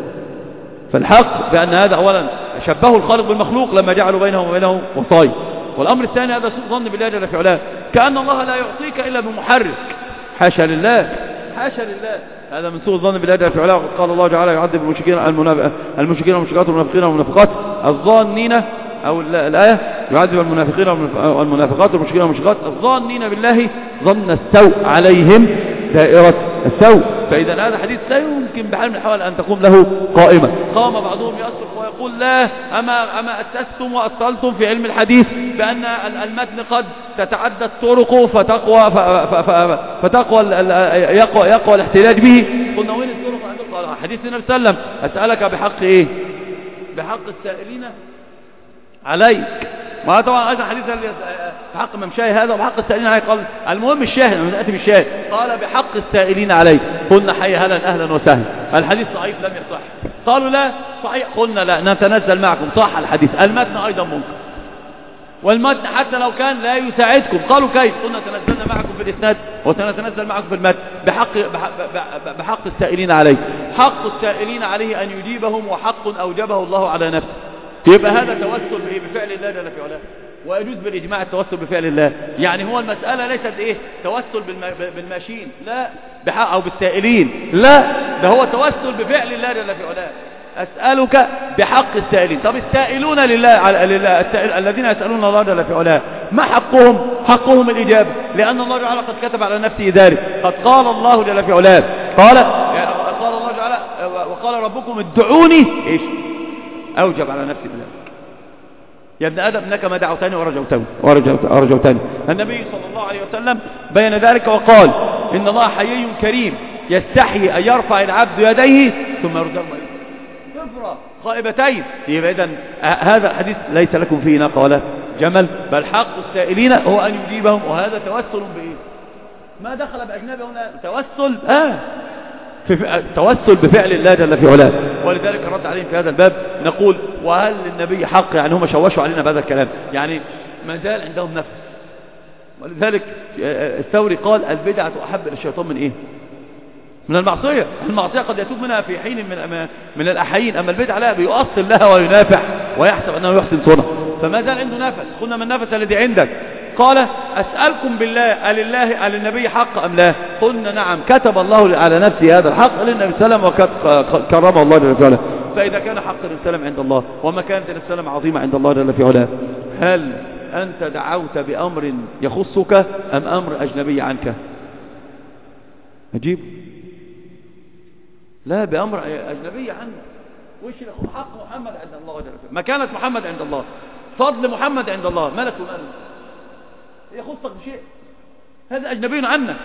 فالحق بأن هذا أولا شبهه الخالق بالمخلوق لما جعلوا بينهم وبينه وصايا. والأمر الثاني هذا سوء ظن بالله جل في علاه، كأن الله لا يعطيك إلا بمحرك. حاشا لله، حاشا لله، هذا من سوء الظن بالله جل في علاه. قال الله تعالى يعذب المشركين المشركين والمشركات والمنافقين والمنافقات الظانين، أو الآية يعذب المنافقين والمنافقات والمشركين والمشركات الظانين بالله ظن السوء عليهم دائرة السوء. فإذا هذا حديث لا يمكن بحال من الأحوال أن تقوم له قائمة. قام بعضهم يصرخ ويقول لا أما, أما أسستم وأصلتم في علم الحديث بأن المتن قد تتعدى الطرق فتقوى, فتقوى يقوى, يقوى الاحتجاج به. قلنا وين الطرق؟ قال حديث النبي صلى الله عليه وسلم أسألك بحق إيه؟ بحق السائلين عليك. ما طبعا هذا حديث بحق ممشاي هذا وبحق السائلين عليك. قال المهم الشاهد من نأتي بالشاهد قال بحق السائلين عليك. قلنا حي هلا أهلا وسهلا. الحديث ضعيف لم يصح. قالوا لا صحيح. قلنا لا نتنزل معكم. صح الحديث. المتن أيضا منكر، والمتن حتى لو كان لا يساعدكم. قالوا كيف؟ قلنا تنزلنا معكم في الإسناد وسنتنزل معكم في المتن بحق, بحق, بحق السائلين عليه. حق السائلين عليه أن يجيبهم، وحق أوجبه الله على نفسه. يبقى هذا توسل بفعل الله جل في علاه، ويجوز بالإجماع التوسل بفعل الله. يعني هو المسألة ليست إيه توسل بالماشين لا بحق أو بالسائلين، لا ده هو توسل بفعل الله جل في علاه. أسألك بحق السائلين. طب السائلون لله, لله السائل الذين يسألون الله جل في علاه ما حقهم؟ حقهم الإجابة، لأن الله تعالى قد كتب على نفسه ذلك. قد قال الله جل في علاه قال قال الله تعالى وقال ربكم ادعوني إيش أوجب على نفسي بذلك. يا ابن آدم إنك ما دعوتني ورجوتني ورجوتني. النبي صلى الله عليه وسلم بين ذلك وقال إن الله حيي كريم يستحي أن يرفع العبد يديه ثم يردهما كفرا خائبتين. يبقى إذن هذا الحديث ليس لكم فيه ناقة ولا جمل، بل حق السائلين هو أن يجيبهم. وهذا توسل بإيه؟ ما دخل بأجنبه هنا توسل آه في توسل بفعل الله جل في علاه. ولذلك رد عليهم في هذا الباب نقول وهل للنبي حق؟ يعني هم شوشوا علينا بهذا الكلام، يعني ما زال عندهم نفس. ولذلك الثوري قال البدعة أحب للشيطان من إيه؟ من المعصية. المعصية قد يتوب منها في حين من من الأحيين، أما البدعة لا، بيؤصل لها وينافح ويحسب أنه يحسن صنع. فما زال عنده نفس. قلنا من النفس الذي عندك؟ قال أسألكم بالله ألله أللنبي حق أم لا؟ قلنا نعم، كتب الله على نفسه هذا الحق للنبي صلى الله عليه وسلم وكرمه الله جل في علاه. فإذا كان حق النبي صلى الله عليه وسلم عند الله ومكانة النبي صلى الله عليه وسلم عظيمة عند الله جل في علاه، هل أنت دعوت بأمر يخصك أم أمر أجنبي عنك؟ أجيب لا، بأمر أجنبي عنك. وش حق محمد عند الله جل في علاه، مكانة محمد عند الله، فضل محمد عند الله، ملك وملك يخصك بشيء، هذا أجنبي عنك.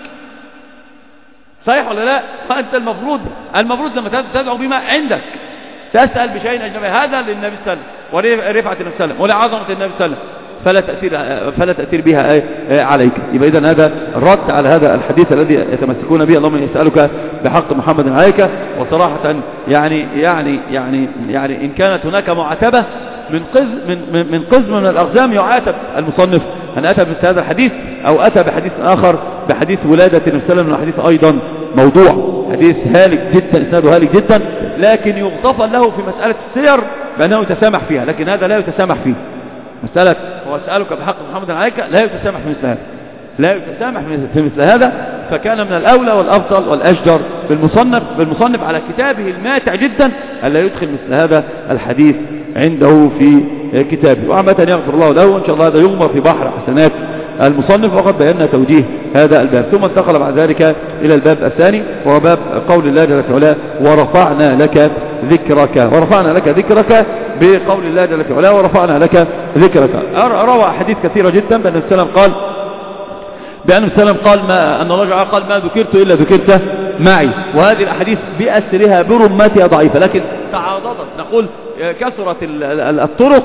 صحيح ولا لا؟ فأنت المفروض المفروض لما تدعو بما عندك تسأل بشيء أجنبي، هذا للنبي صلى الله عليه وسلم ورفعة النبي صلى الله عليه وسلم ولعظمة النبي صلى الله عليه وسلم، فلا تأثير فلا تأثير بها عليك. يبقى إذن هذا الرد على هذا الحديث الذي يتمسكون به، اللهم يسألك بحق محمد عليك. وصراحة يعني يعني يعني يعني إن كانت هناك معاتبة من قزم من من قزم من الأقزام يعاتب المصنف أن أتى بمثل هذا الحديث، أو أتى بحديث آخر بحديث ولادة النبي صلى الله عليه وسلم، الحديث أيضا موضوع، حديث هالك جدا، إسناده هالك جدا، لكن يغتفر له في مسألة السير بأنه يتسامح فيها، لكن هذا لا يتسامح فيه. مسألة وأسألك بحق محمد عليك لا يتسامح في مثل هذا، لا يتسامح في مثل هذا. فكان من الأولى والأفضل والأشجر بالمصنف بالمصنف على كتابه الماتع جدا ألا يدخل مثل هذا الحديث عنده في كتابه. وعامة يغفر الله له، وإن شاء الله هذا يغمر في بحر حسنات المصنف. وقد بينا توجيه هذا الباب. ثم انتقل بعد ذلك إلى الباب الثاني، وهو باب قول الله جل في علاه ورفعنا لك ذكرك. ورفعنا لك ذكرك بقول الله جل في علاه ورفعنا لك ذكرك. روى أحاديث كثيرة جدا بأن السلام قال بأن السلام قال ما أن الله جل قال ما ذكرت إلا ذكرت معي. وهذه الأحاديث بأسرها برمتها ضعيفة، لكن تعاضدت، نقول كثرت الطرق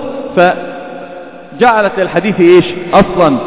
فجعلت الحديث إيش أصلا.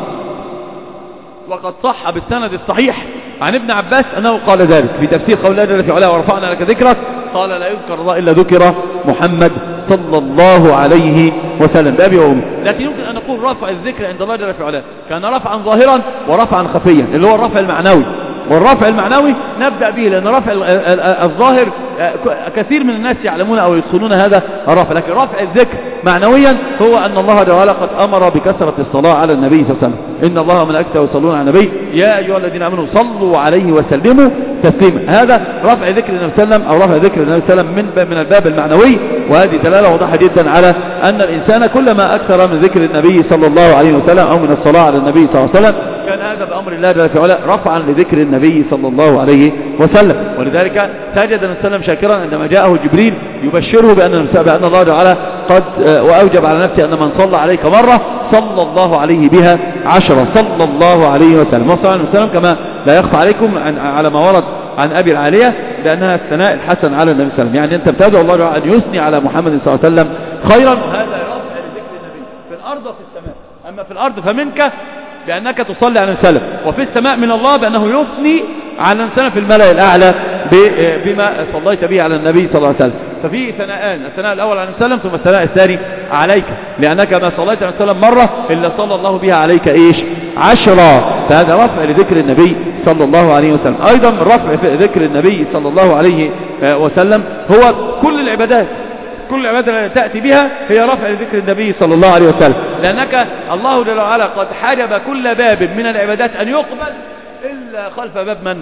وقد صح بالسند الصحيح عن ابن عباس أنه قال ذلك في تفسير قول الله جل في علاه ورفعنا لك ذكرك، قال لا يذكر الله إلا ذكر محمد صلى الله عليه وسلم بأبي وأمي. لكن يمكن أن نقول رفع الذكر عند الله جل في علاه كان رفعا ظاهرا ورفعا خفيا، اللي هو الرفع المعنوي. والرفع المعنوي نبدأ به، لأن رفع الظاهر كثير من الناس يعلمون أو يدخلون هذا الرفع، لكن رفع الذكر معنويا هو أن الله جل وعلا قد أمر بكثرة الصلاة على النبي صلى الله عليه وسلم. إن الله وملائكته يصلون على النبي يا أيها الذين آمنوا صلوا عليه وسلموا تسليما. هذا رفع ذكر النبي صلى الله عليه وسلم أو رفع ذكر النبي صلى الله عليه وسلم من من الباب المعنوي. وهذه دلالة واضحة جدا على أن الإنسان كلما أكثر من ذكر النبي صلى الله عليه وسلم أو من الصلاة على النبي صلى الله عليه وسلم كان هذا بأمر الله جل في علاه رفعا لذكر النبي صلى الله عليه وسلم. ولذلك سجد النبي صلى الله عليه وسلم شاكرا عندما جاءه جبريل يبشره بأن بأن الله تعالى قد وأوجب على نفسه أن من صلى عليك مرة صلى الله عليه بها عشرة، صلى الله عليه وسلم. وصلى الله عليه وسلم كما لا يخفى عليكم على ما ورد عن أبي العالية لأنها الثناء الحسن على النبي صلى الله عليه وسلم، يعني أنت بتدعو الله تعالى أن يثني على محمد صلى الله عليه وسلم خيرا، وهذا رفع لذكر النبي في الأرض وفي السماء. أما في الأرض فمنك بأنك تصلي على النبي، وفي السماء من الله بأنه يثني على النبي في الملأ الأعلى بما صليت به على النبي صلى الله عليه وسلم. ففي ثناءان، الثناء الأول على النبي ثم الثناء الثاني عليك، لأنك ما صليت على النبي مرة إلا صلى الله بها عليك إيش عشرة. فهذا رفع لذكر النبي صلى الله عليه وسلم. أيضا رفع ذكر النبي صلى الله عليه وسلم هو كل العبادات، كل العبادة التي تأتي بها هي رفع ذكر النبي صلى الله عليه وسلم، لأنك الله جل وعلا قد حجب كل باب من العبادات أن يقبل إلا خلف باب من؟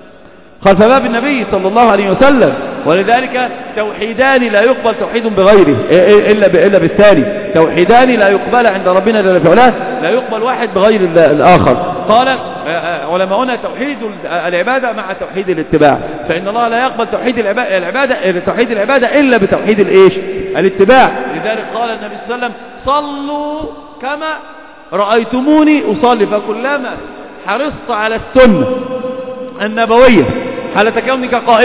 خلف باب النبي صلى الله عليه وسلم. ولذلك توحيدان لا يقبل توحيد بغيره إلا إلا بالثاني، توحيدان لا يقبل عند ربنا جل في علاه لا يقبل واحد بغير الآخر. قال علماؤنا توحيد العبادة مع توحيد الاتباع، فإن الله لا يقبل توحيد العبادة توحيد العبادة إلا بتوحيد الإيش الاتباع. لذلك قال النبي صلى الله عليه وسلم صلوا كما رأيتموني أصلي، فكلما حرصت على السنة النبوية حالة كونك قائما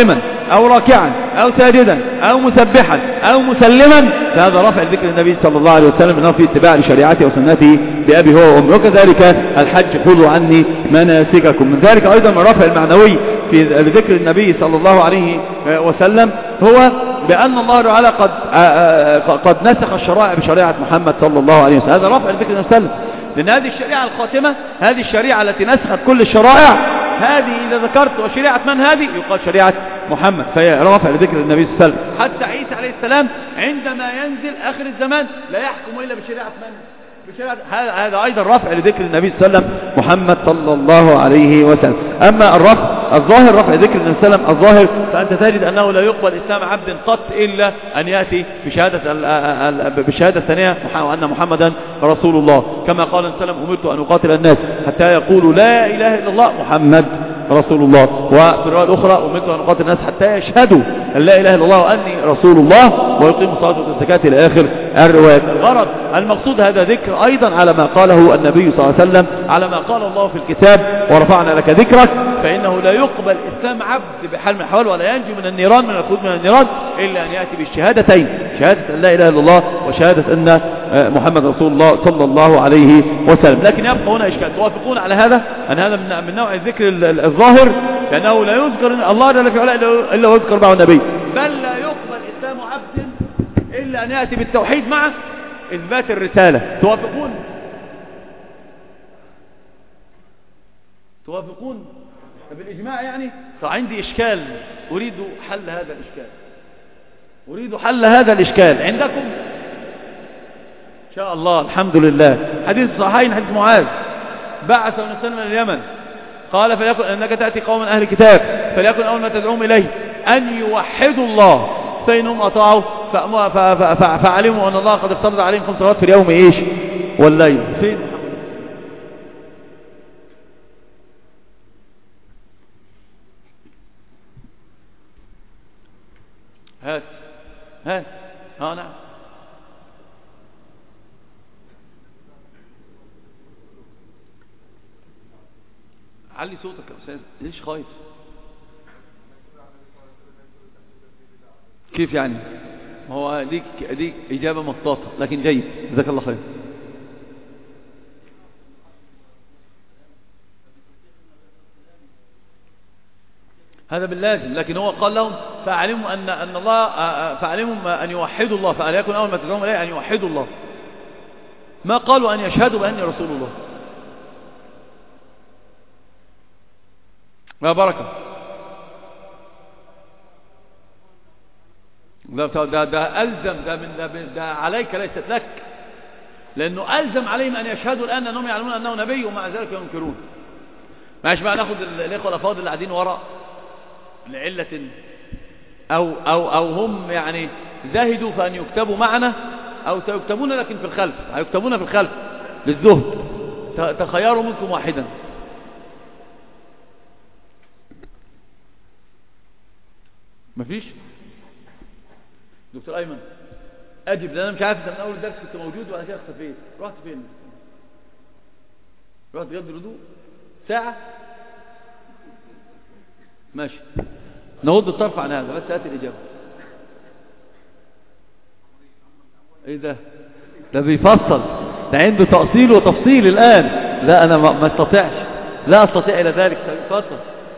أو راكعا أو ساجدا أو مسبحا أو مسلما، فهذا رفع ذكر النبي صلى الله عليه وسلم أنه في اتباع لشريعته وسنته بأبي هو وأمي. وكذلك الحج، خذوا عني مناسككم. من ذلك أيضا من رفع المعنوي في ذكر النبي صلى الله عليه وسلم هو بأن الله تعالى قد قد نسخ الشرائع بشريعة محمد صلى الله عليه وسلم. هذا رفع الذكر النبي صلى الله عليه وسلم، لأن هذه الشريعة الخاتمة، هذه الشريعة التي نسخت كل الشرائع، هذه إذا ذكرت وشريعة من هذه يقال شريعة محمد، فهي رفع لذكر النبي صلى الله عليه وسلم. حتى عيسى عليه السلام عندما ينزل آخر الزمان لا يحكم إلا بشريعة من؟ بشريعة. هذا أيضا رفع لذكر النبي صلى الله عليه وسلم محمد صلى الله عليه وسلم. أما الرفع الظاهر، رفع ذكر النبي صلى الله عليه وسلم الظاهر، فأنت تجد أنه لا يقبل إسلام عبد قط إلا أن يأتي بشهادة بالشهادة الثانية أن محمدا رسول الله، كما قال صلى الله عليه وسلم: أمرت أن أقاتل الناس حتى يقولوا لا إله إلا الله محمد رسول الله. وفي الرواية الأخرى: أمرت أن أقاتل الناس حتى يشهدوا أن لا إله إلا الله وأني رسول الله ويقيموا الصلاة والزكاة إلى آخر الروايات. الغرض المقصود هذا ذكر أيضا على ما قاله النبي صلى الله عليه وسلم، على ما قال الله في الكتاب: ورفعنا لك ذكرك. فإنه لا يقبل إسلام عبد بحال من الأحوال ولا ينجو من النيران، من الخروج من النيران، إلا أن يأتي بالشهادتين، شهادة أن لا إله إلا الله وشهادة أن محمد رسول الله صلى الله عليه وسلم. لكن يبقى هنا إشكال. توافقون على هذا أن هذا من نوع الذكر الظاهر، لأنه لا يذكر الله جل في علاه إلا ويذكر معه النبي، بل لا يقبل إسلام عبد إلا أن يأتي بالتوحيد مع إثبات الرسالة. توافقون؟ توافقون بالإجماع يعني؟ فعندي إشكال، أريد حل هذا الإشكال، أريد حل هذا الإشكال عندكم إن شاء الله. الحمد لله. حديث صحيح، حديث معاذ: بعث ونسان من اليمن قال: فليكن أنك تأتي قوما أهل الكتاب فليكن أول ما تدعوهم إليه أن يوحدوا الله، فإنهم أطاعوا فعلموا أن الله قد افترض عليهم خمس صلوات في اليوم إيش والليل. فين؟ هات هات ها نعم. علي صوتك يا أستاذ، ليش خايف؟ كيف يعني؟ ما هو ديك ديك إجابة مطاطة لكن جيد، جزاك الله خير. هذا باللازم، لكن هو قال لهم: فأعلموا أن أن الله فأعلموا أن يوحدوا الله، فليكن أول ما تدعوهم إليه أن يوحدوا الله. ما قالوا أن يشهدوا بأني رسول الله. لا بركة. ده ده ده ألزم، ده من ده, ده عليك ليست لك، لأنه ألزم عليهم أن يشهدوا الآن أنهم يعلمون أنه نبي ومع ذلك ينكرون. معلش بقى ناخد الإخوة الأفاضل اللي قاعدين وراء لعلة أو أو أو هم يعني زاهدوا فأن يكتبوا معنا، أو سيكتبون لكن في الخلف، هيكتبون في الخلف للزهد. تخيروا منكم واحدا. مفيش؟ دكتور أيمن أجب، لأن أنا مش عارف. من أول الدرس كنت موجود وأنا كده اختفيت. رحت فين؟ رحت جبت الهدوء ساعة. ماشي، نغض الطرف عن هذا، بس هات الإجابة. إيه ده؟ ده بيفصل، ده عنده تأصيل وتفصيل الآن. لا أنا ما استطيعش، لا أستطيع إلى ذلك. تفضل.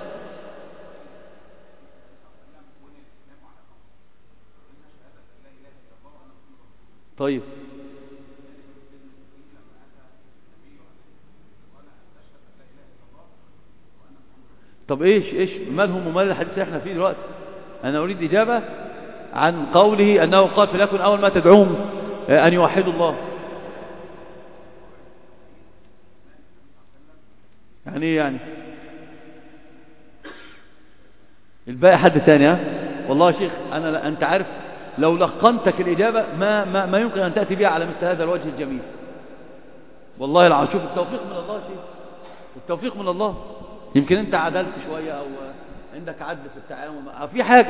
طيب طب ايش ايش مالهم ومال الحديث اللي احنا فيه دلوقتي؟ انا اريد اجابة عن قوله انه قال: فليكن اول ما تدعوهم ان يوحدوا الله. يعني ايه يعني؟ الباقي حد ثاني؟ ها والله يا شيخ انا لا، انت عارف لو لقنتك الإجابة ما, ما, ما يمكن أن تأتي بها على مثل هذا الوجه الجميل. والله العظيم شوف التوفيق من الله. شيء التوفيق من الله. يمكن أنت عدلت شوية أو عندك عدل في التعامل في حاجة،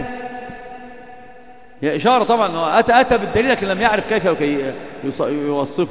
هي إشارة طبعا. أتى أتى بالدليل لكن لم يعرف كيف يوصفه.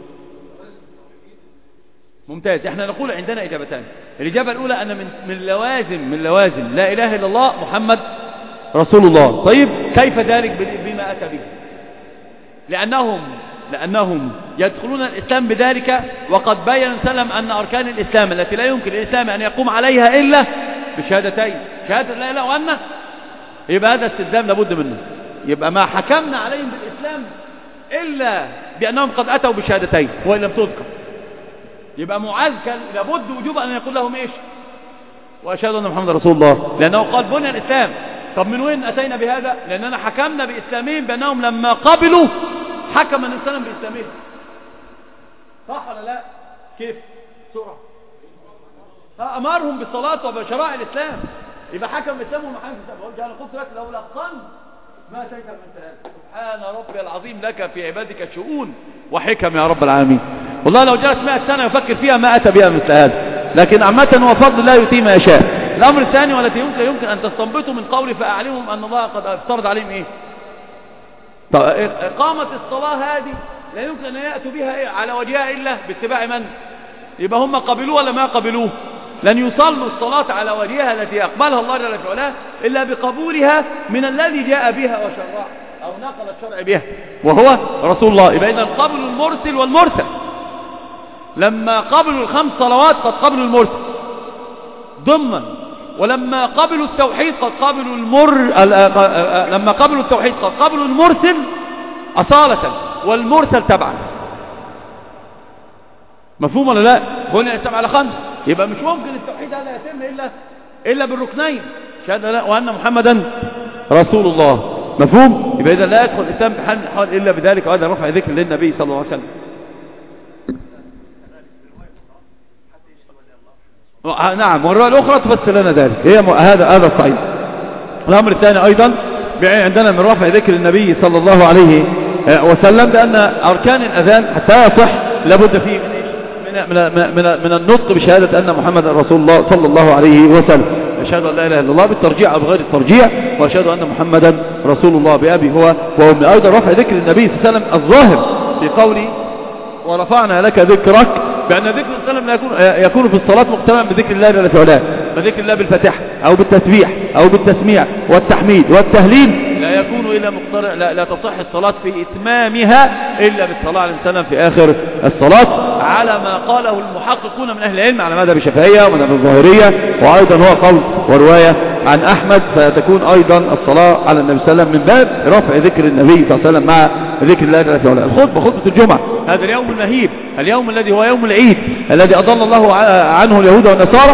ممتاز. احنا نقول عندنا إجابتان. الإجابة الأولى أن من من لوازم من لوازم لا إله إلا الله محمد رسول الله. طيب كيف ذلك بما أتى به؟ لأنهم لأنهم يدخلون الإسلام بذلك، وقد بين سلم أن أركان الإسلام التي لا يمكن الإسلام أن يقوم عليها إلا بشهادتين، شهادة لا إله وأن، يبقى هذا استسلام لابد منه. يبقى ما حكمنا عليهم بالإسلام إلا بأنهم قد أتوا بشهادتين وإن لم تذكر. يبقى معاذ كان لابد وجوبا أن يقول لهم إيش؟ وأشهد أن محمد رسول الله، لأنه قال بني الإسلام. طب من وين أتينا بهذا؟ لأننا حكمنا بإسلامهم بأنهم لما قبلوا حكم النبي صلى الله عليه وسلم بإسلامهم. صح ولا لا؟ كيف؟ سرعة. أمرهم بالصلاة وبشرائع الإسلام، يبقى حكم بإسلامهم وحكم بإسلامهم. أنا قلت لك لو لقنت ما أتيت من ثلاثة. سبحان ربي العظيم، لك في عبادك شؤون وحكم يا رب العالمين. والله لو جلس مئة سنة يفكر فيها ما أتى بها مثل هذا، لكن عامة وفضل الله يؤتي ما يشاء. الأمر الثاني والتي يمكن يمكن أن تستنبطوا من قولي فأعلمهم أن الله قد افترض عليهم إيه؟ طب إقامة الصلاة هذه لا يمكن أن يأتوا بها إيه؟ على وجهها إلا باتباع من؟ يبقى هم قبلوه ولا ما قبلوه؟ لن يصلوا الصلاة على وجهها التي أقبلها الله جل وعلا إلا بقبولها من الذي جاء بها وشرع أو نقل الشرع بها وهو رسول الله. يبقى إذن قبلوا المرسل والمرسل. لما قبلوا الخمس صلوات قد قبلوا المرسل ضمن، ولما قبلوا التوحيد قد قبلوا المر لما قبلوا التوحيد قد قبلوا المرسل أصالة والمرسل تبعا. مفهوم ولا لا؟ هنا يتبع على خمس، يبقى مش ممكن التوحيد هذا يتم إلا إلا بالركنين شهادة لا وأن محمدا رسول الله. مفهوم؟ يبقى إذا لا يدخل الإسلام بحال من الأحوال إلا بذلك، وهذا رفع ذكر للنبي صلى الله عليه وسلم. نعم، والرواية الأخرى تفسر لنا ذلك، هي هذا هذا الصحيح. الأمر الثاني أيضا عندنا من رفع ذكر النبي صلى الله عليه وسلم بأن أركان الأذان حتى يصح لابد فيه من من من من النطق بشهادة أن محمد رسول الله صلى الله عليه وسلم. أشهد أن لا إله إلا الله بالترجيع أو بغير الترجيع، وأشهد أن محمدا رسول الله بأبي هو وأمي. أيضا رفع ذكر النبي صلى الله عليه وسلم الظاهر في قوله ورفعنا لك ذكرك، بأن ذكر صلى الله عليه وسلم يكون, يكون في الصلاة مقترنا بذكر الله جل وعلا، فذكر الله بالفتح أو بالتسبيح أو بالتسميع والتحميد والتهليل لا يكون إلا مقترن، لا, لا تصح الصلاة في إتمامها إلا بالصلاة عليه وسلم في آخر الصلاة، على ما قاله المحققون من أهل العلم على مذهب الشافعية ومذهب الظاهرية، وأيضا هو قول ورواية عن أحمد. فتكون أيضا الصلاة على النبي صلى الله عليه وسلم من باب رفع ذكر النبي صلى الله عليه وسلم مع ذكر الله جل وعلا. الخطبة خطبة الجمعة، هذا اليوم المهيب، اليوم الذي هو يوم العيد الذي أضل الله عنه اليهود والنصارى،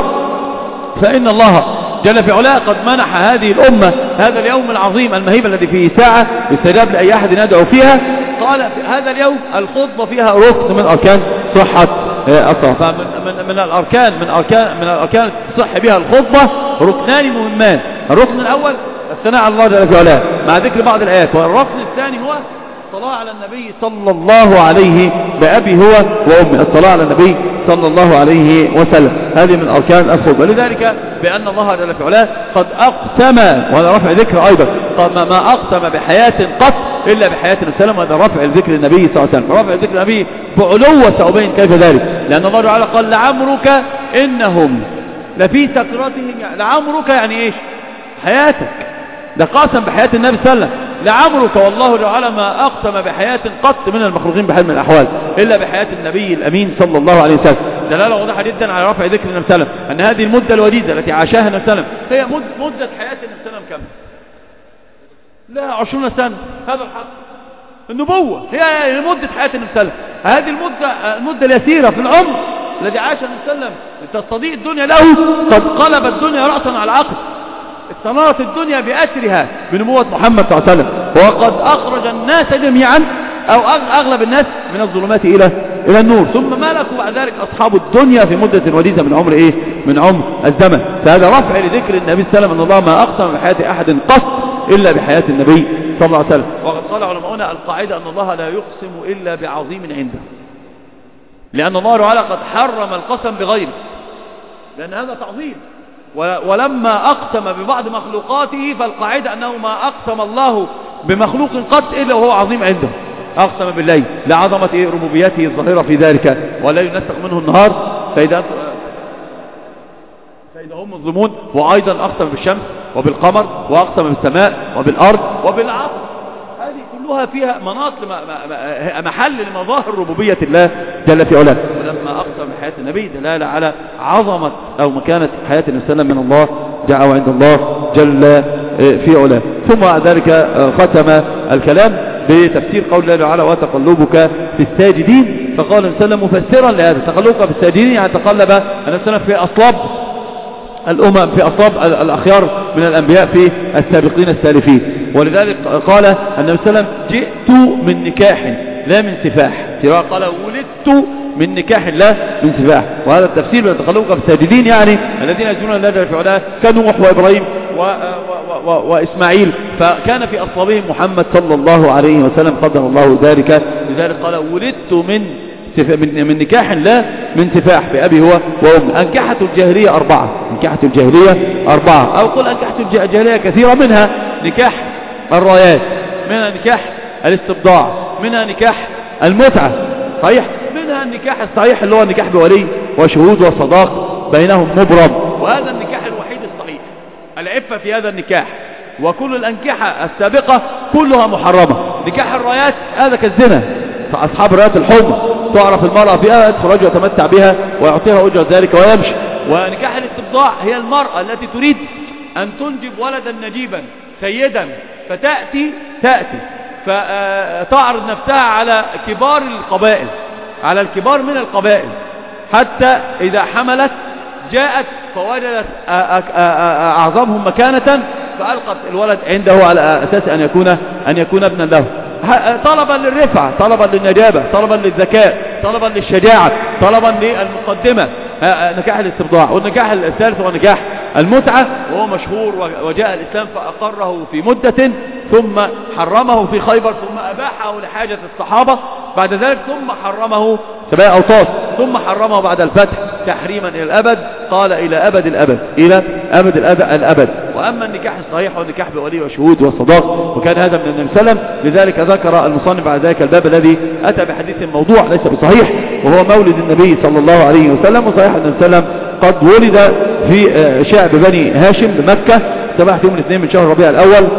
فإن الله جل في علاه قد منح هذه الأمة هذا اليوم العظيم المهيب الذي فيه ساعة يستجاب لأي أحد يدعو فيها. قال في هذا اليوم الخطبة فيها ركن من أركان صحة الصلاة، فمن من, من الأركان من أركان من الأركان تصح بها الخطبة ركنان مهمان. الركن الأول الثناء على الله جل في علاه مع ذكر بعض الآيات، والركن الثاني هو الصلاة على النبي صلى الله عليه بأبي هو وأمي، الصلاة على النبي صلى الله عليه وسلم. هذه من أركان الخطبة، لذلك بأن الله جل في علاه قد أقسم، وهذا رفع ذكر أيضا، ما أقسم بحياة قط إلا بحياة النبي صلى الله عليه وسلم، وهذا رفع ذكر النبي صلى الله عليه وسلم. رفع ذكر النبي بعلوة سأبين كيف ذلك، لأن الله تعالى قال لعمرك إنهم لفي سكرتهم، لعمرك يعني إيش؟ حياتك، ده قاسم بحياة النبي صلى الله عليه وسلم. لعمرك والله تعالى ما أقسم بحياة قط من المخلوقين بحال من الأحوال إلا بحياة النبي الأمين صلى الله عليه وسلم. دلالة واضحة جدا على رفع ذكر النبي صلى الله عليه وسلم أن هذه المدة الوجيزة التي عاشها النبي صلى الله عليه وسلم هي مدة حياة النبي صلى الله عليه وسلم كم؟ لا عشرون سنة، هذا الحق. النبوة هي مدة حياة النبي صلى الله عليه وسلم، هذه المدة المدة اليسيرة في العمر الذي عاش النبي صلى الله عليه وسلم تستضيء الدنيا له قد قلب الدنيا رأسا على عقب، استنارت الدنيا بأسرها بنبوة محمد صلى الله عليه وسلم، وقد أخرج الناس جميعا أو أغلب الناس من الظلمات إلى إلى النور، ثم ملكوا بعد ذلك أصحاب الدنيا في مدة وجيزة من عمر إيه؟ من عمر الزمن. فهذا رفع لذكر النبي صلى الله عليه وسلم أن الله ما أقسم بحياة أحد قط إلا بحياة النبي صلى الله عليه وسلم. وقد قال علماؤنا القاعدة أن الله لا يقسم إلا بعظيم عنده، لأن الله تعالى قد حرم القسم بغيره، لأن هذا تعظيم. ولما أقسم ببعض مخلوقاته فالقاعدة أنه ما أقسم الله بمخلوق قط إلا وهو عظيم عنده. أقسم بالله لعظمة ربوبيته الظاهرة في ذلك، ولا ينسق منه النهار فإذا فإذا هم مظلمون. وأيضا أقسم بالشمس وبالقمر، وأقسم بالسماء وبالأرض وبالعصر. هذه كلها فيها مناط محل لمظاهر ربوبية الله جل في علاه. ولما أقسم بحياة النبي دلالة على عظمة أو مكانة حياة النبي صلى الله عليه وسلم من الله جعل عند الله جل في علاه. ثم بعد ذلك ختم الكلام بتفسير قول الله تعالى وتقلبك في الساجدين، فقال النبي صلى الله عليه وسلم مفسرا لهذا تقلبك في الساجدين يعني تقلب النبي صلى الله عليه وسلم في أصلاب الأمم، في أصلاب الأخيار من الأنبياء في السابقين السالفين. ولذلك قال النبي صلى الله عليه وسلم جئت من نكاح لا من سفاح، قال ولدت من نكاح لا من سفاح. وهذا التفسير يتقلبك في الساجدين يعني الذين يسجدون الله جل في علاه كنوح وإبراهيم و... و... و... وإسماعيل، فكان في أصلابهم محمد صلى الله عليه وسلم قدر الله ذلك. لذلك قال ولدت من من من نكاح لا من سفاح بأبي هو وأم. أنكحة الجاهلية أربعة، أنكحة الجاهلية أربعة، أو قل أنكحة الجاهلية كثيرة، منها نكاح الرايات، منها نكاح الاستبضاع، منها نكاح المتعة صحيح، منها النكاح الصحيح اللي هو النكاح بولي وشهود وصداق بينهم مبرم، وهذا النكاح الوحيد الصحيح. العفة في هذا النكاح، وكل الأنكحة السابقة كلها محرمة. نكاح الرايات هذا كالزنا، فأصحاب الرايات الحمر تعرف المرأة فيها يدخل رجل يتمتع بها ويعطيها أجرة ذلك ويمشي. ونكاح الاستبضاع هي المرأة التي تريد أن تنجب ولدا نجيبا سيدا، فتأتي تأتي فتعرض نفسها على كبار القبائل، على الكبار من القبائل، حتى إذا حملت جاءت فوجدت أعظمهم مكانة فألقت الولد عنده على أساس أن يكون أن يكون ابنا له، طلبا للرفعة، طلبا للنجابة، طلبا للذكاء، طلبا للشجاعة، طلبا للمقدمة. نكاح الاستبضاع. والنكاح الثالث هو نكاح المتعة، وهو مشهور وجاء الإسلام فأقره في مدة ثم حرمه في خيبر ثم أباحه لحاجة الصحابة بعد ذلك ثم حرمه سبع أوطاس ثم حرمه بعد الفتح تحريما إلى الأبد، قال إلى أبد الأبد، إلى أبد الأبد. وأما النكاح الصحيح هو النكاح بولي وشهود وصداق، وكان هذا من النبي صلى الله عليه وسلم. لذلك ذكر المصنف بعد ذلك الباب الذي أتى بحديث موضوع ليس بصحيح، وهو مولد النبي صلى الله عليه وسلم. وصحيح أن النبي صلى الله عليه وسلم قد ولد في شعب بني هاشم بمكة سبعة يوم الاثنين من شهر ربيع الأول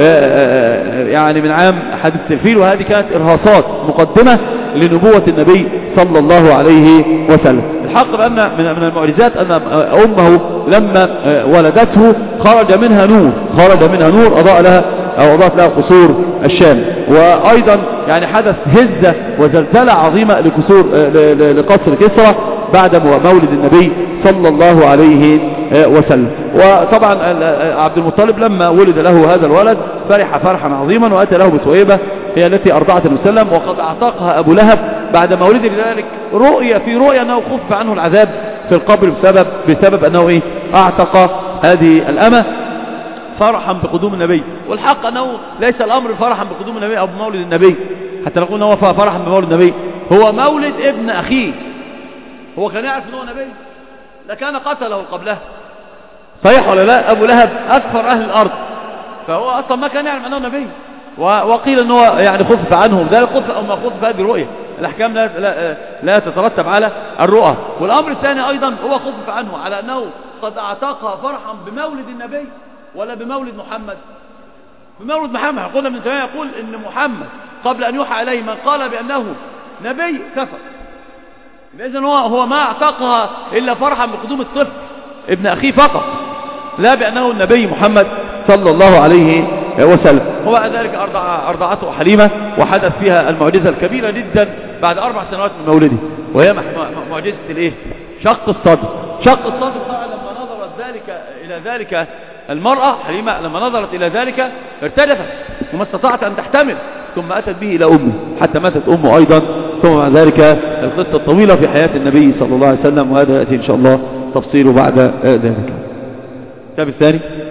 يعني من عام حادثة الفيل، وهذه كانت إرهاصات مقدمة لنبوة النبي صلى الله عليه وسلم. الحق بأن من المعجزات أن أمه لما ولدته خرج منها نور، خرج منها نور أضاء لها أو أضاءت لها قصور الشام. وأيضا يعني حدث هزة وزلزلة عظيمة لقصور لقصر كسرى بعد مولد النبي صلى الله عليه وسلم. وطبعا عبد المطلب لما ولد له هذا الولد فرح فرحا عظيما، وأتى له بثويبة هي التي أرضعت النبي صلى الله عليه وسلم، وقد أعتقها أبو لهب بعد مولده. لذلك رؤية في رؤية أنه خف عنه العذاب في القبر بسبب بسبب أنه إيه أعتق هذه الأمة فرحا بقدوم النبي. والحق أنه ليس الأمر فرحا بقدوم النبي أو بمولد النبي حتى نقول أنه فرحا بمولد النبي، هو مولد ابن أخيه. هو كان يعرف أنه نبي لكان قتله قبله، صحيح ولا لا؟ أبو لهب أكثر أهل الأرض، فهو أصلا ما كان يعلم أنه نبي، وقيل أنه يعني خفف عنه ذلك خفف أو ما خفف هذه الرؤية. الأحكام لا, لا, لا تترتب على الرؤى. والأمر الثاني أيضا هو خفف عنه على أنه قد أعتقها فرحا بمولد النبي ولا بمولد محمد؟ بمولد محمد. قلنا من زمان يقول إن محمد قبل أن يوحى عليه من قال بأنه نبي كفر، إذن هو, هو ما اعتقها إلا فرحا بقدوم الطفل ابن أخيه فقط، لا بأنه النبي محمد صلى الله عليه وسلم. وبعد ذلك أرضع أرضعته حليمة، وحدث فيها المعجزة الكبيرة جدا بعد أربع سنوات من مولده، وهي معجزة الإيه؟ شق الصدر. شق الصدر لما نظرت ذلك إلى ذلك المرأة حليمة لما نظرت إلى ذلك ارتجفت وما استطاعت أن تحتمل، ثم أتت به إلى أمه حتى ماتت أمه أيضا. ثم مع ذلك القصة الطويلة في حياة النبي صلى الله عليه وسلم، وهذا يأتي إن شاء الله تفصيله بعد ذلك. الكتاب الثاني